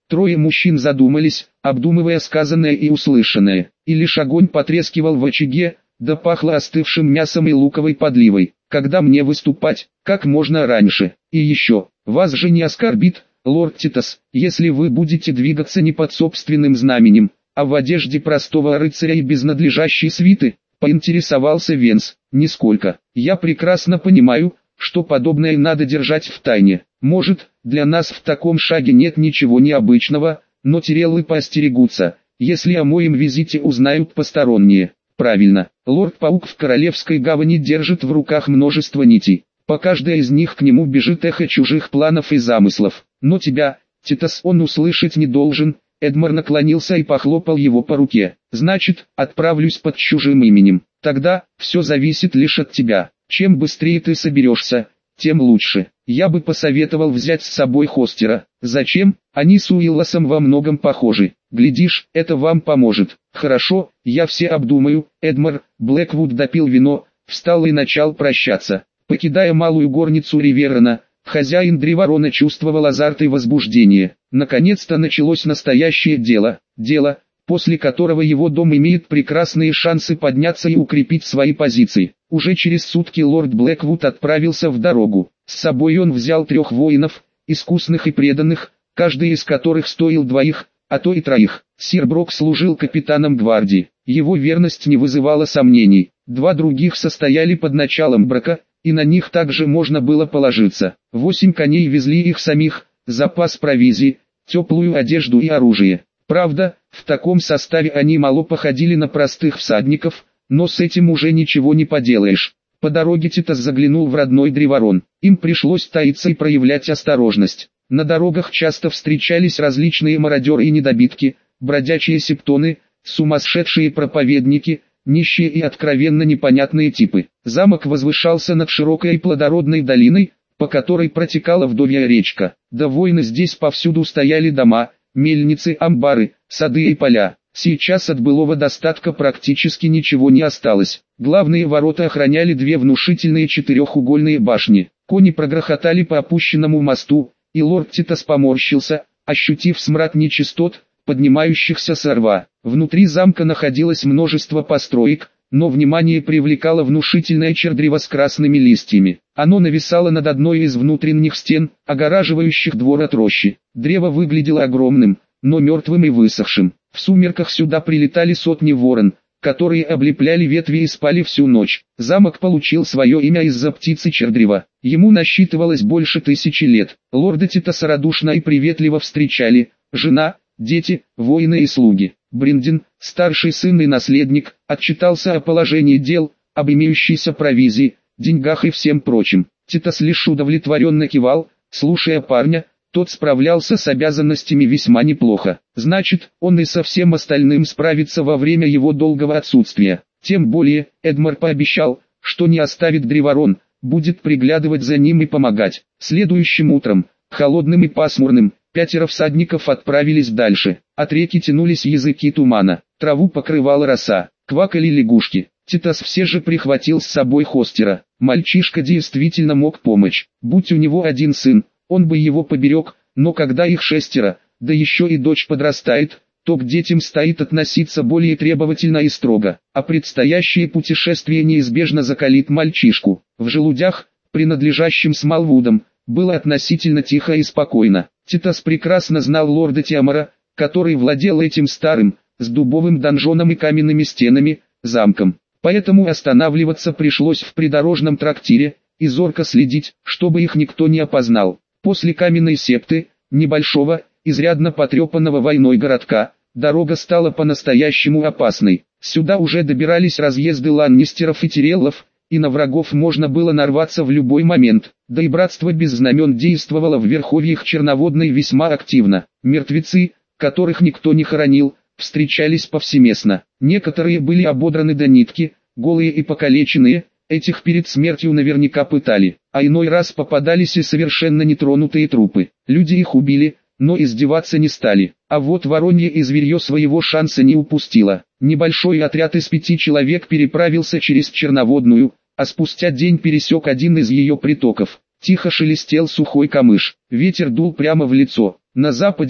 Трое мужчин задумались, обдумывая сказанное и услышанное, и лишь огонь потрескивал в очаге, да пахло остывшим мясом и луковой подливой. Когда мне выступать, как можно раньше? И еще, вас же не оскорбит, лорд Титас, если вы будете двигаться не под собственным знаменем, а в одежде простого рыцаря и без надлежащей свиты? Поинтересовался Венс. Нисколько. Я прекрасно понимаю, что подобное надо держать в тайне. Может, для нас в таком шаге нет ничего необычного, но Тиреллы поостерегутся, если о моем визите узнают посторонние. Правильно, лорд-паук в Королевской гавани держит в руках множество нитей. По каждой из них к нему бежит эхо чужих планов и замыслов. Но тебя, Титас, он услышать не должен. Эдмар наклонился и похлопал его по руке. Значит, отправлюсь под чужим именем. Тогда, все зависит лишь от тебя. Чем быстрее ты соберешься, тем лучше. Я бы посоветовал взять с собой Хостера. Зачем? Они с Уилласом во многом похожи. Глядишь, это вам поможет. Хорошо, я все обдумаю. Эдмар Блэквуд допил вино, встал и начал прощаться. Покидая малую горницу Риверона, хозяин Древарона чувствовал азарт и возбуждение. Наконец-то началось настоящее дело. Дело, после которого его дом имеет прекрасные шансы подняться и укрепить свои позиции. Уже через сутки лорд Блэквуд отправился в дорогу. С собой он взял 3 воинов, искусных и преданных, каждый из которых стоил 2, а то и 3. Сир Брок служил капитаном гвардии. Его верность не вызывала сомнений. 2 других состояли под началом Брока, и на них также можно было положиться. 8 коней везли их самих, запас провизии, теплую одежду и оружие. Правда, в таком составе они мало походили на простых всадников, но с этим уже ничего не поделаешь. По дороге Титас заглянул в родной Древарон. Им пришлось таиться и проявлять осторожность. На дорогах часто встречались различные мародеры и недобитки, бродячие септоны, сумасшедшие проповедники, нищие и откровенно непонятные типы. Замок возвышался над широкой и плодородной долиной, по которой протекала вдовья речка. Да воины здесь повсюду стояли дома, мельницы, амбары, сады и поля. Сейчас от былого достатка практически ничего не осталось. Главные ворота охраняли 2 внушительные 4-угольные башни. Кони прогрохотали по опущенному мосту, и лорд Титас поморщился, ощутив смрад нечистот, поднимающихся со рва. Внутри замка находилось множество построек, но внимание привлекало внушительное чердрево с красными листьями. Оно нависало над одной из внутренних стен, огораживающих двор от рощи. Древо выглядело огромным, но мертвым и высохшим. В сумерках сюда прилетали сотни ворон, которые облепляли ветви и спали всю ночь. Замок получил свое имя из-за птицы чердрева. Ему насчитывалось больше 1000 лет. Лорда Титаса радушно и приветливо встречали жена, дети, воины и слуги. Бриндин, старший сын и наследник, отчитался о положении дел, об имеющейся провизии, деньгах и всем прочем. Титас лишь удовлетворенно кивал, слушая парня. Тот справлялся с обязанностями весьма неплохо. Значит, он и со всем остальным справится во время его долгого отсутствия. Тем более, Эдмар пообещал, что не оставит Древарон, будет приглядывать за ним и помогать. Следующим утром, холодным и пасмурным, 5 всадников отправились дальше. От реки тянулись языки тумана, траву покрывала роса, квакали лягушки. Титас все же прихватил с собой Хостера. Мальчишка действительно мог помочь. Будь у него один сын, он бы его поберег, но когда их 6, да еще и дочь подрастает, то к детям стоит относиться более требовательно и строго, а предстоящее путешествие неизбежно закалит мальчишку. В желудях, принадлежащим Смолвудам, было относительно тихо и спокойно. Титас прекрасно знал лорда Тиамара, который владел этим старым, с дубовым донжоном и каменными стенами, замком. Поэтому останавливаться пришлось в придорожном трактире, и зорко следить, чтобы их никто не опознал. После каменной септы, небольшого, изрядно потрепанного войной городка, дорога стала по-настоящему опасной. Сюда уже добирались разъезды ланнистеров и тиреллов, и на врагов можно было нарваться в любой момент. Да и братство без знамен действовало в верховьях Черноводной весьма активно. Мертвецы, которых никто не хоронил, встречались повсеместно. Некоторые были ободраны до нитки, голые и покалеченные. Этих перед смертью наверняка пытали, а иной раз попадались и совершенно нетронутые трупы. Люди их убили, но издеваться не стали. А вот воронье и зверье своего шанса не упустило. Небольшой отряд из 5 человек переправился через Черноводную, а спустя день пересек один из ее притоков. Тихо шелестел сухой камыш, ветер дул прямо в лицо. На западе,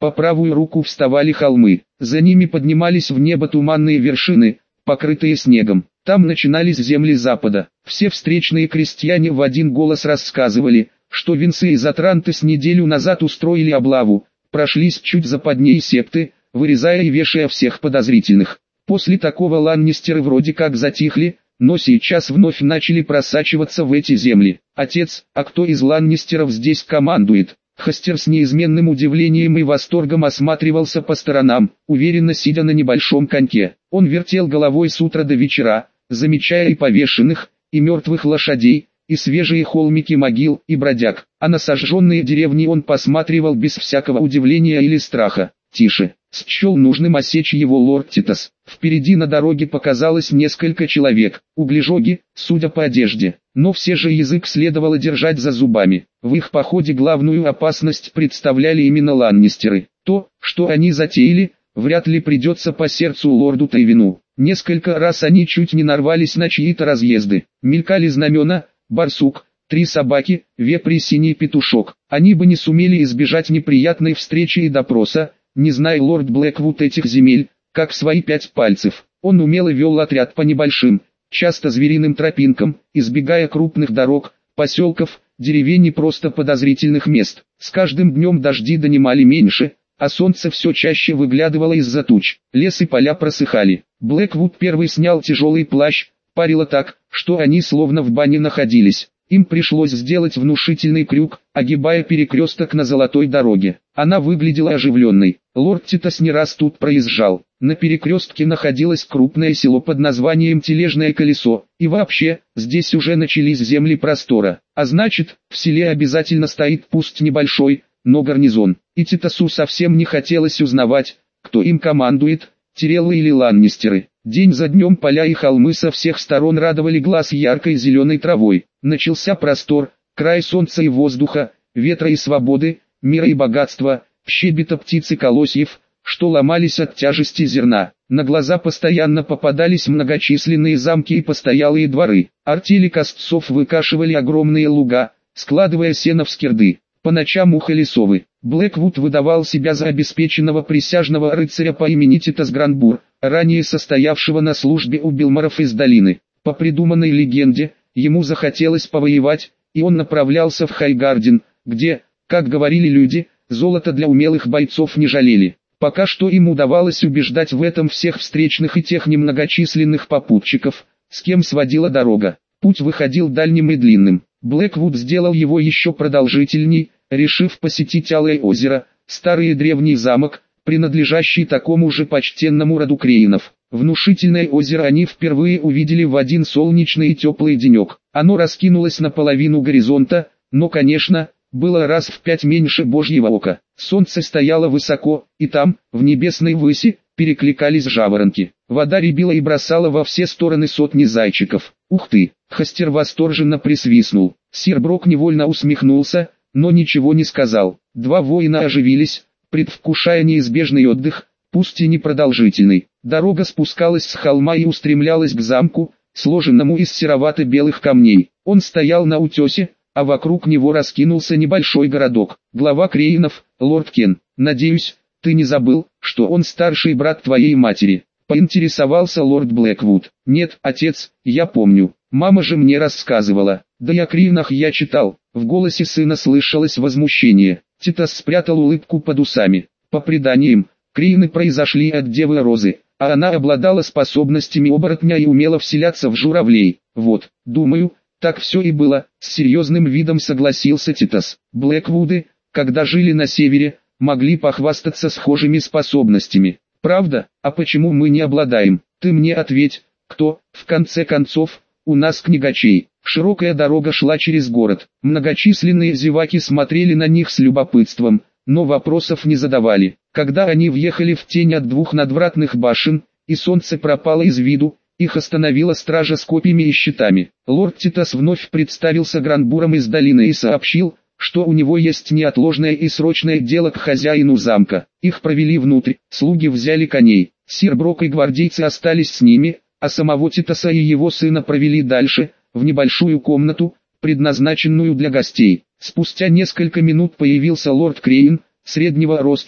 По правую руку вставали холмы, за ними поднимались в небо туманные вершины, покрытые снегом. Там начинались земли запада. Все встречные крестьяне в один голос рассказывали, что Винсы и Затранты с неделю назад устроили облаву, прошлись чуть западнее секты, вырезая и вешая всех подозрительных. После такого ланнистеры вроде как затихли, но сейчас вновь начали просачиваться в эти земли. «Отец, а кто из ланнистеров здесь командует?» Хастер с неизменным удивлением и восторгом осматривался по сторонам, уверенно сидя на небольшом коньке. Он вертел головой с утра до вечера, замечая и повешенных, и мертвых лошадей, и свежие холмики могил, и бродяг, а на сожженные деревни он посматривал без всякого удивления или страха. «Тише!» Счел нужным осечь его лорд Титас. Впереди на дороге показалось несколько человек, углежоги, судя по одежде, но все же язык следовало держать за зубами. В их походе главную опасность представляли именно ланнистеры. То, что они затеяли, вряд ли придется по сердцу лорду Тейвину. Несколько раз они чуть не нарвались на чьи-то разъезды. Мелькали знамена, барсук, 3 собаки, вепрь и синий петушок. Они бы не сумели избежать неприятной встречи и допроса, не зная лорд Блэквуд этих земель, как свои 5 пальцев. Он умело вел отряд по небольшим, часто звериным тропинкам, избегая крупных дорог, поселков, деревень и просто подозрительных мест. С каждым днем дожди донимали меньше, а солнце все чаще выглядывало из-за туч. Лес и поля просыхали. Блэквуд первый снял тяжелый плащ, парило так, что они словно в бане находились. Им пришлось сделать внушительный крюк, огибая перекресток на золотой дороге. Она выглядела оживленной. Лорд Титас не раз тут проезжал. На перекрестке находилось крупное село под названием Тележное Колесо. И вообще, здесь уже начались земли простора. А значит, в селе обязательно стоит пусть небольшой, но гарнизон. И Титасу совсем не хотелось узнавать, кто им командует, Тиреллы или ланнистеры. День за днем поля и холмы со всех сторон радовали глаз яркой зеленой травой. Начался простор, край солнца и воздуха, ветра и свободы, мира и богатства, щебета птиц и колосьев, что ломались от тяжести зерна. На глаза постоянно попадались многочисленные замки и постоялые дворы. Артели косцов выкашивали огромные луга, складывая сено в скирды. По ночам ухали совы. Блэквуд выдавал себя за обеспеченного присяжного рыцаря по имени Титас Гранбур, ранее состоявшего на службе у Билморов из долины. По придуманной легенде, ему захотелось повоевать, и он направлялся в Хайгарден, где, как говорили люди, золото для умелых бойцов не жалели. Пока что им удавалось убеждать в этом всех встречных и тех немногочисленных попутчиков, с кем сводила дорога. Путь выходил дальним и длинным. Блэквуд сделал его еще продолжительней, решив посетить Алое озеро, старый и древний замок, принадлежащий такому же почтенному роду Крейнов. Внушительное озеро они впервые увидели в один солнечный и теплый денек. Оно раскинулось наполовину горизонта, но, конечно, было раз в 5 меньше Божьего ока. Солнце стояло высоко, и там, в небесной выси, перекликались жаворонки. Вода рябила и бросала во все стороны сотни зайчиков. «Ух ты!» Хастер восторженно присвистнул. Сир Брок невольно усмехнулся, но ничего не сказал. 2 воина оживились, предвкушая неизбежный отдых, пусть и непродолжительный. Дорога спускалась с холма и устремлялась к замку, сложенному из серовато-белых камней. Он стоял на утесе, а вокруг него раскинулся небольшой городок. Глава Крейнов, лорд Кен. «Надеюсь, ты не забыл, что он старший брат твоей матери?» Поинтересовался лорд Блэквуд. «Нет, отец, я помню. Мама же мне рассказывала. Да и о Крейнах я читал». В голосе сына слышалось возмущение. Титас спрятал улыбку под усами. По преданиям, Крейны произошли от Девы Розы, а она обладала способностями оборотня и умела вселяться в журавлей. Вот, думаю, так все и было, с серьезным видом согласился Титас. Блэквуды, когда жили на севере, могли похвастаться схожими способностями. Правда? А почему мы не обладаем? Ты мне ответь, кто, в конце концов, у нас книгачей. Широкая дорога шла через город. Многочисленные зеваки смотрели на них с любопытством, но вопросов не задавали. Когда они въехали в тень от 2 надвратных башен, и солнце пропало из виду, их остановила стража с копьями и щитами. Лорд Титас вновь представился Гранбуром из долины и сообщил, что у него есть неотложное и срочное дело к хозяину замка. Их провели внутрь, слуги взяли коней. Сир Брок и гвардейцы остались с ними, а самого Титаса и его сына провели дальше, в небольшую комнату, предназначенную для гостей. Спустя несколько минут появился лорд Крейн, среднего роста,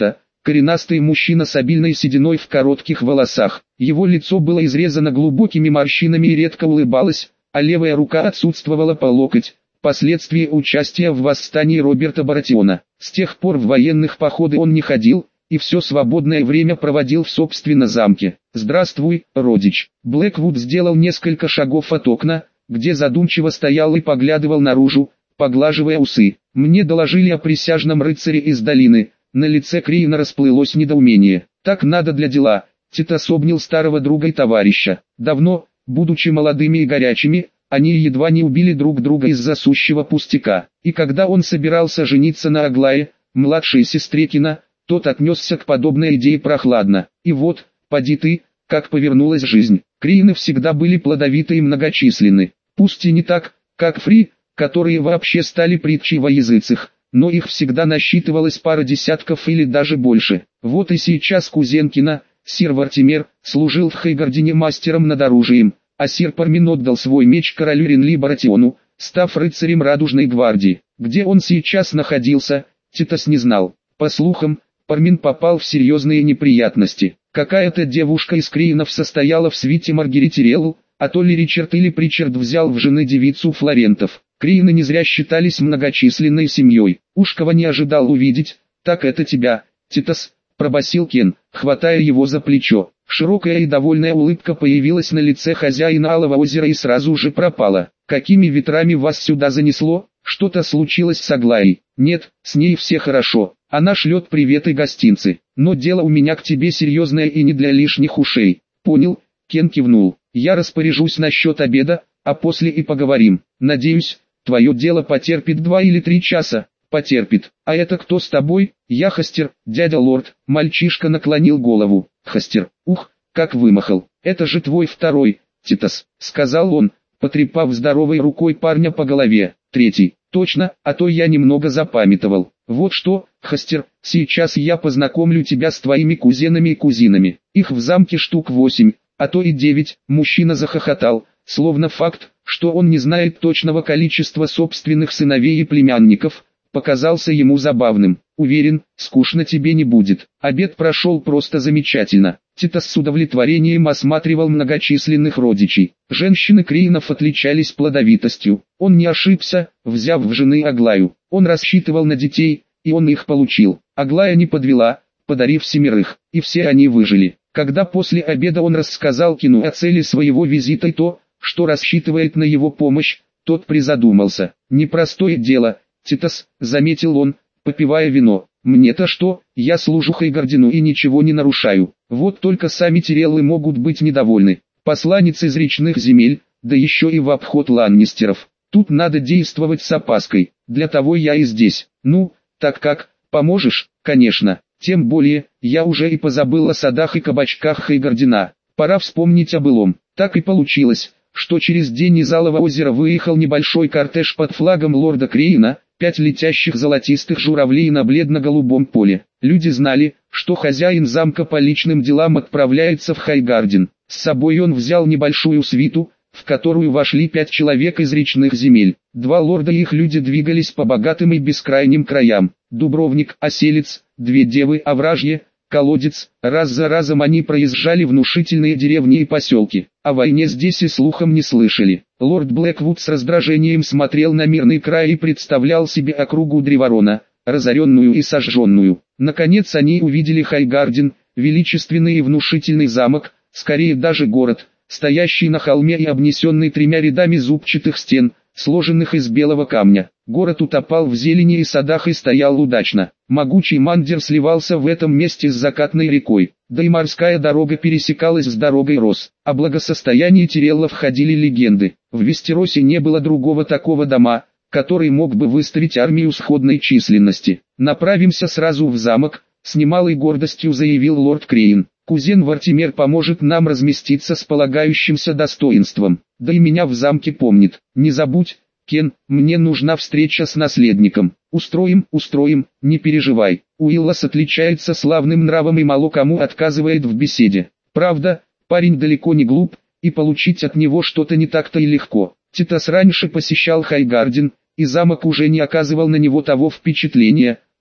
коренастый мужчина с обильной сединой в коротких волосах. Его лицо было изрезано глубокими морщинами и редко улыбалось, а левая рука отсутствовала по локоть, последствия участия в восстании Роберта Баратиона. С тех пор в военных походы он не ходил, и все свободное время проводил в собственном замке. «Здравствуй, родич». Блэквуд сделал несколько шагов от окна, где задумчиво стоял и поглядывал наружу, поглаживая усы. «Мне доложили о присяжном рыцаре из долины». На лице Криена расплылось недоумение. «Так надо для дела». Титас обнял старого друга и товарища. Давно, будучи молодыми и горячими, они едва не убили друг друга из-за сущего пустяка. И когда он собирался жениться на Аглае, младшей сестре Кена, тот отнесся к подобной идее прохладно. И вот, поди ты, как повернулась жизнь. Криены всегда были плодовиты и многочисленны. Пусть и не так, как Фри, которые вообще стали притчей во языцах, но их всегда насчитывалось пара десятков или даже больше. Вот и сейчас кузен Кена, сир Вартимер, служил в Хейгардене мастером над оружием, а сир Пармин отдал свой меч королю Ренли Баратиону, став рыцарем Радужной гвардии. Где он сейчас находился, Титас не знал. По слухам, Пармин попал в серьезные неприятности. Какая-то девушка из Криенов состояла в свите Маргарите Релл, а то ли Ричард или Причард взял в жены девицу Флорентов. Криены не зря считались многочисленной семьей. Уж кого не ожидал увидеть, так это тебя, Титас, пробасил Кен, хватая его за плечо. Широкая и довольная улыбка появилась на лице хозяина Алого озера и сразу же пропала. «Какими ветрами вас сюда занесло? Что-то случилось с Аглаей?» «Нет, с ней все хорошо. Она шлет привет и гостинцы. Но дело у меня к тебе серьезное и не для лишних ушей». «Понял», Кен кивнул. «Я распоряжусь насчет обеда, а после и поговорим. Надеюсь, твое дело потерпит 2 или 3 часа». «Потерпит. А это кто с тобой?» «Я Хастер, дядя лорд». Мальчишка наклонил голову. «Хастер, ух, как вымахал. Это же твой второй, Титас», сказал он, потрепав здоровой рукой парня по голове. «Третий. Точно, а то я немного запамятовал. Вот что, Хастер, сейчас я познакомлю тебя с твоими кузенами и кузинами. Их в замке штук 8, а то и 9. Мужчина захохотал, словно факт, что он не знает точного количества собственных сыновей и племянников, показался ему забавным. «Уверен, скучно тебе не будет». Обед прошел просто замечательно. Титас с удовлетворением осматривал многочисленных родичей. Женщины Криенов отличались плодовитостью. Он не ошибся, взяв в жены Аглаю. Он рассчитывал на детей, и он их получил. Аглая не подвела, подарив 7, и все они выжили. Когда после обеда он рассказал Кену о цели своего визита и то, что рассчитывает на его помощь, тот призадумался. «Непростое дело, Титас», заметил он, попивая вино. «Мне-то что, я служу Хейгардену и ничего не нарушаю. Вот только сами Тиреллы могут быть недовольны. Посланец из речных земель, да еще и в обход ланнистеров. Тут надо действовать с опаской. Для того я и здесь. Ну, так как, поможешь?» «Конечно. Тем более, я уже и позабыл о садах и кабачках Хейгардена. Пора вспомнить о былом». Так и получилось, что через день из Алого озера выехал небольшой кортеж под флагом лорда Криена, 5 летящих золотистых журавлей на бледно-голубом поле. Люди знали, что хозяин замка по личным делам отправляется в Хайгарден. С собой он взял небольшую свиту, в которую вошли 5 человек из речных земель. 2 лорда и их люди двигались по богатым и бескрайним краям. Дубровник, Оселец, 2 девы, Овражье, Колодец. Раз за разом они проезжали внушительные деревни и поселки. О войне здесь и слухом не слышали. Лорд Блэквуд с раздражением смотрел на мирный край и представлял себе округу Древорона, разоренную и сожженную. Наконец они увидели Хайгарден, величественный и внушительный замок, скорее даже город, стоящий на холме и обнесенный 3 рядами зубчатых стен, сложенных из белого камня. Город утопал в зелени и садах и стоял удачно. Могучий Мандер сливался в этом месте с закатной рекой, да и морская дорога пересекалась с дорогой Рос. О благосостоянии Тиреллов ходили легенды. В Вестеросе не было другого такого дома, который мог бы выставить армию сходной численности. «Направимся сразу в замок», с немалой гордостью заявил лорд Криен. «Кузен Вартимер поможет нам разместиться с полагающимся достоинством. Да и меня в замке помнит. Не забудь, Кен, мне нужна встреча с наследником. Устроим, не переживай». Уиллас отличается славным нравом и мало кому отказывает в беседе. Правда, парень далеко не глуп, и получить от него что-то не так-то и легко. Титас раньше посещал Хайгарден, и замок уже не оказывал на него того впечатления,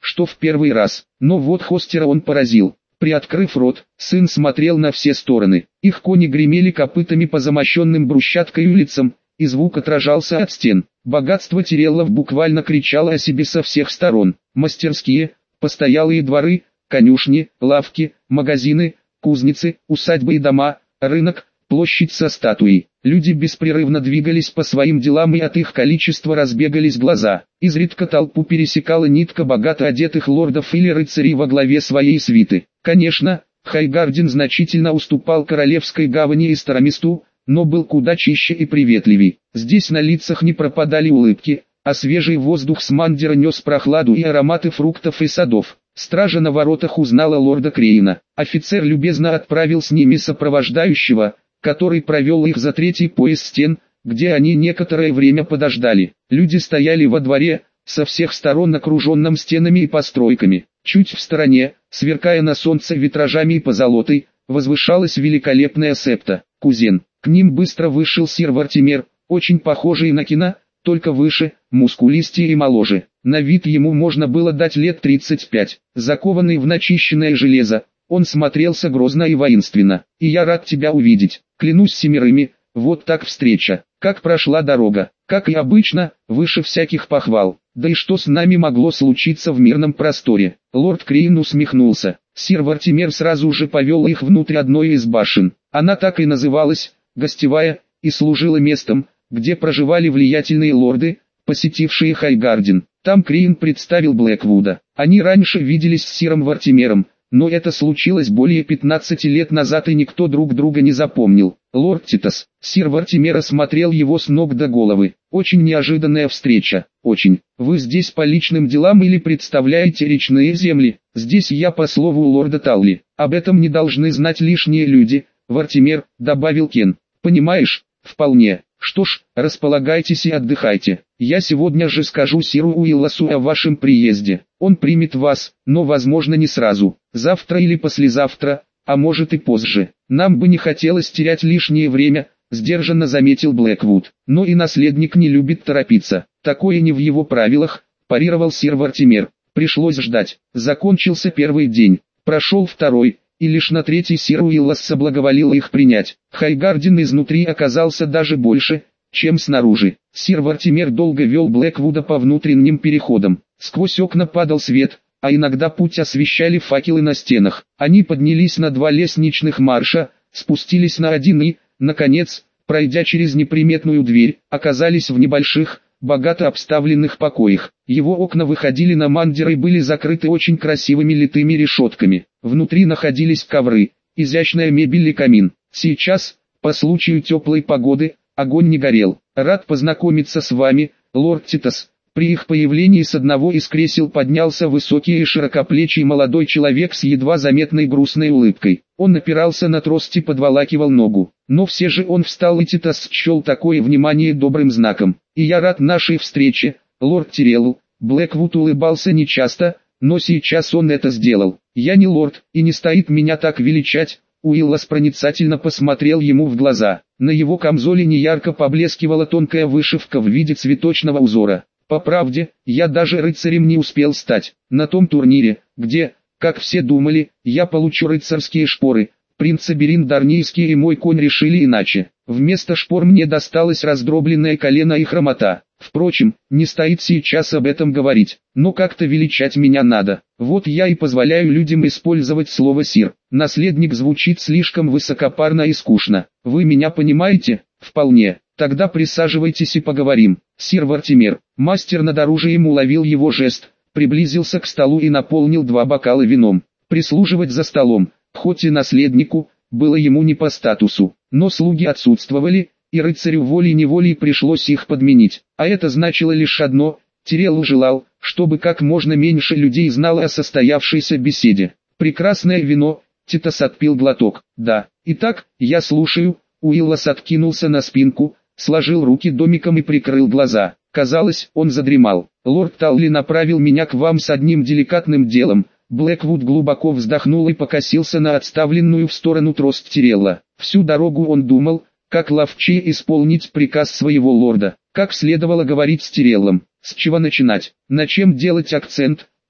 что в первый раз. Но вот Хостера он поразил. Приоткрыв рот, сын смотрел на все стороны. Их кони гремели копытами по замощенным брусчаткой улицам, и звук отражался от стен. Богатство Тиреллов буквально кричало о себе со всех сторон. Мастерские, постоялые дворы, конюшни, лавки, магазины, кузницы, усадьбы и дома, рынок, площадь со статуей. Люди беспрерывно двигались по своим делам, и от их количества разбегались глаза. Изредка толпу пересекала нитка богато одетых лордов или рыцарей во главе своей свиты. Конечно, Хайгарден значительно уступал Королевской гавани и Староместу, но был куда чище и приветливей. Здесь на лицах не пропадали улыбки, а свежий воздух с Мандера нес прохладу и ароматы фруктов и садов. Стража на воротах узнала лорда Крейна. Офицер любезно отправил с ними сопровождающего, который провел их за третий пояс стен, где они некоторое время подождали. Люди стояли во дворе, со всех сторон окруженном стенами и постройками. Чуть в стороне, сверкая на солнце витражами и позолотой, возвышалась великолепная септа. Кузен. К ним быстро вышел сир Вартимер, очень похожий на Кина, только выше, мускулистее и моложе. На вид ему можно было дать лет 35. Закованный в начищенное железо, он смотрелся грозно и воинственно. «И я рад тебя увидеть, клянусь семерыми, вот так встреча. Как прошла дорога?» «Как и обычно, выше всяких похвал. Да и что с нами могло случиться в мирном просторе?» Лорд Крейн усмехнулся. Сир Вартимер сразу же повел их внутрь одной из башен. Она так и называлась «Гостевая», и служила местом, где проживали влиятельные лорды, посетившие Хайгарден. Там Крейн представил Блэквуда. Они раньше виделись с сиром Вартимером, но это случилось более 15 лет назад, и никто друг друга не запомнил. «Лорд Титас», сир Вартимер осмотрел его с ног до головы. «Очень неожиданная встреча, очень. Вы здесь по личным делам или представляете речные земли?» «Здесь я по слову лорда Талли. Об этом не должны знать лишние люди, Вартимер», добавил Кен. «Понимаешь?» «Вполне. Что ж, располагайтесь и отдыхайте. Я сегодня же скажу сиру Уилласу о вашем приезде. Он примет вас, но возможно не сразу. Завтра или послезавтра, а может и позже. Нам бы не хотелось терять лишнее время», сдержанно заметил Блэквуд. «Но и наследник не любит торопиться. Такое не в его правилах», парировал сир Вартимер. Пришлось ждать. Закончился первый день. Прошел второй, и лишь на третий сир Уиллас соблаговолил их принять. Хайгарден изнутри оказался даже больше, чем снаружи. Сир Вартимер долго вел Блэквуда по внутренним переходам. Сквозь окна падал свет, а иногда путь освещали факелы на стенах. Они поднялись на 2 лестничных марша, спустились на один и, наконец, пройдя через неприметную дверь, оказались в небольших, богато обставленных покоях. Его окна выходили на Мандер и были закрыты очень красивыми литыми решетками. Внутри находились ковры, изящная мебель и камин. Сейчас, по случаю теплой погоды, огонь не горел. «Рад познакомиться с вами, лорд Титас». При их появлении с одного из кресел поднялся высокий и широкоплечий молодой человек с едва заметной грустной улыбкой. Он опирался на трость и подволакивал ногу. Но все же он встал, и Титас счел такое внимание добрым знаком. «И я рад нашей встрече, лорд Тирелл». Блэквуд улыбался нечасто, но сейчас он это сделал. «Я не лорд, и не стоит меня так величать». Уиллас проницательно посмотрел ему в глаза. На его камзоле неярко поблескивала тонкая вышивка в виде цветочного узора. «По правде, я даже рыцарем не успел стать. На том турнире, где, как все думали, я получу рыцарские шпоры, принц Аберин Дарнийский и мой конь решили иначе. Вместо шпор мне досталось раздробленное колено и хромота. Впрочем, не стоит сейчас об этом говорить, но как-то величать меня надо. Вот я и позволяю людям использовать слово «сир». Наследник звучит слишком высокопарно и скучно. Вы меня понимаете? Вполне. Тогда присаживайтесь и поговорим. Сир Вартимер». Мастер над оружием уловил его жест, приблизился к столу и наполнил 2 бокала вином. Прислуживать за столом, хоть и наследнику, было ему не по статусу, но слуги отсутствовали, и рыцарю волей-неволей пришлось их подменить. А это значило лишь одно: Тирелл желал, чтобы как можно меньше людей знало о состоявшейся беседе. «Прекрасное вино», Титас отпил глоток. «Да, итак, я слушаю». Уиллас откинулся на спинку, сложил руки домиком и прикрыл глаза. Казалось, он задремал. «Лорд Талли направил меня к вам с одним деликатным делом». Блэквуд глубоко вздохнул и покосился на отставленную в сторону трость Тирелла. Всю дорогу он думал, как ловчее исполнить приказ своего лорда, как следовало говорить с Тиреллом, с чего начинать, на чем делать акцент,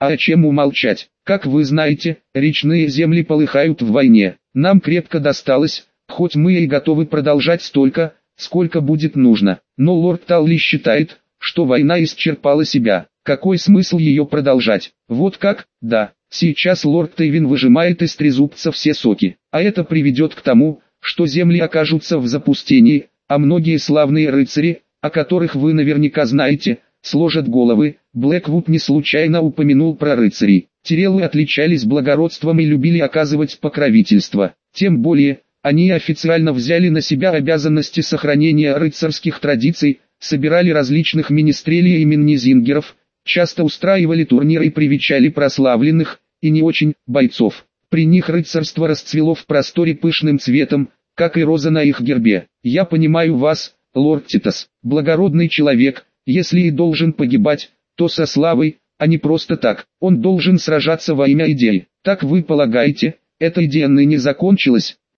А чем умолчать? Как вы знаете, речные земли полыхают в войне. Нам крепко досталось, хоть мы и готовы продолжать столько, сколько будет нужно. Но лорд Талли считает, что война исчерпала себя. Какой смысл ее продолжать? Вот как? Да, сейчас лорд Тейвин выжимает из трезубца все соки. А это приведет к тому, что земли окажутся в запустении, а многие славные рыцари, о которых вы наверняка знаете, сложат головы. Блэквуд не случайно упомянул про рыцарей. Тиреллы отличались благородством и любили оказывать покровительство. Тем более, они официально взяли на себя обязанности сохранения рыцарских традиций, собирали различных министрелей и миннизингеров, часто устраивали турниры и привечали прославленных, и не очень, бойцов. При них рыцарство расцвело в просторе пышным цветом, как и роза на их гербе. Я понимаю вас, лорд Титас, благородный человек, если и должен погибать, то со славой, а не просто так. Он должен сражаться во имя идеи. Так вы полагаете, эта идея ныне закончилась?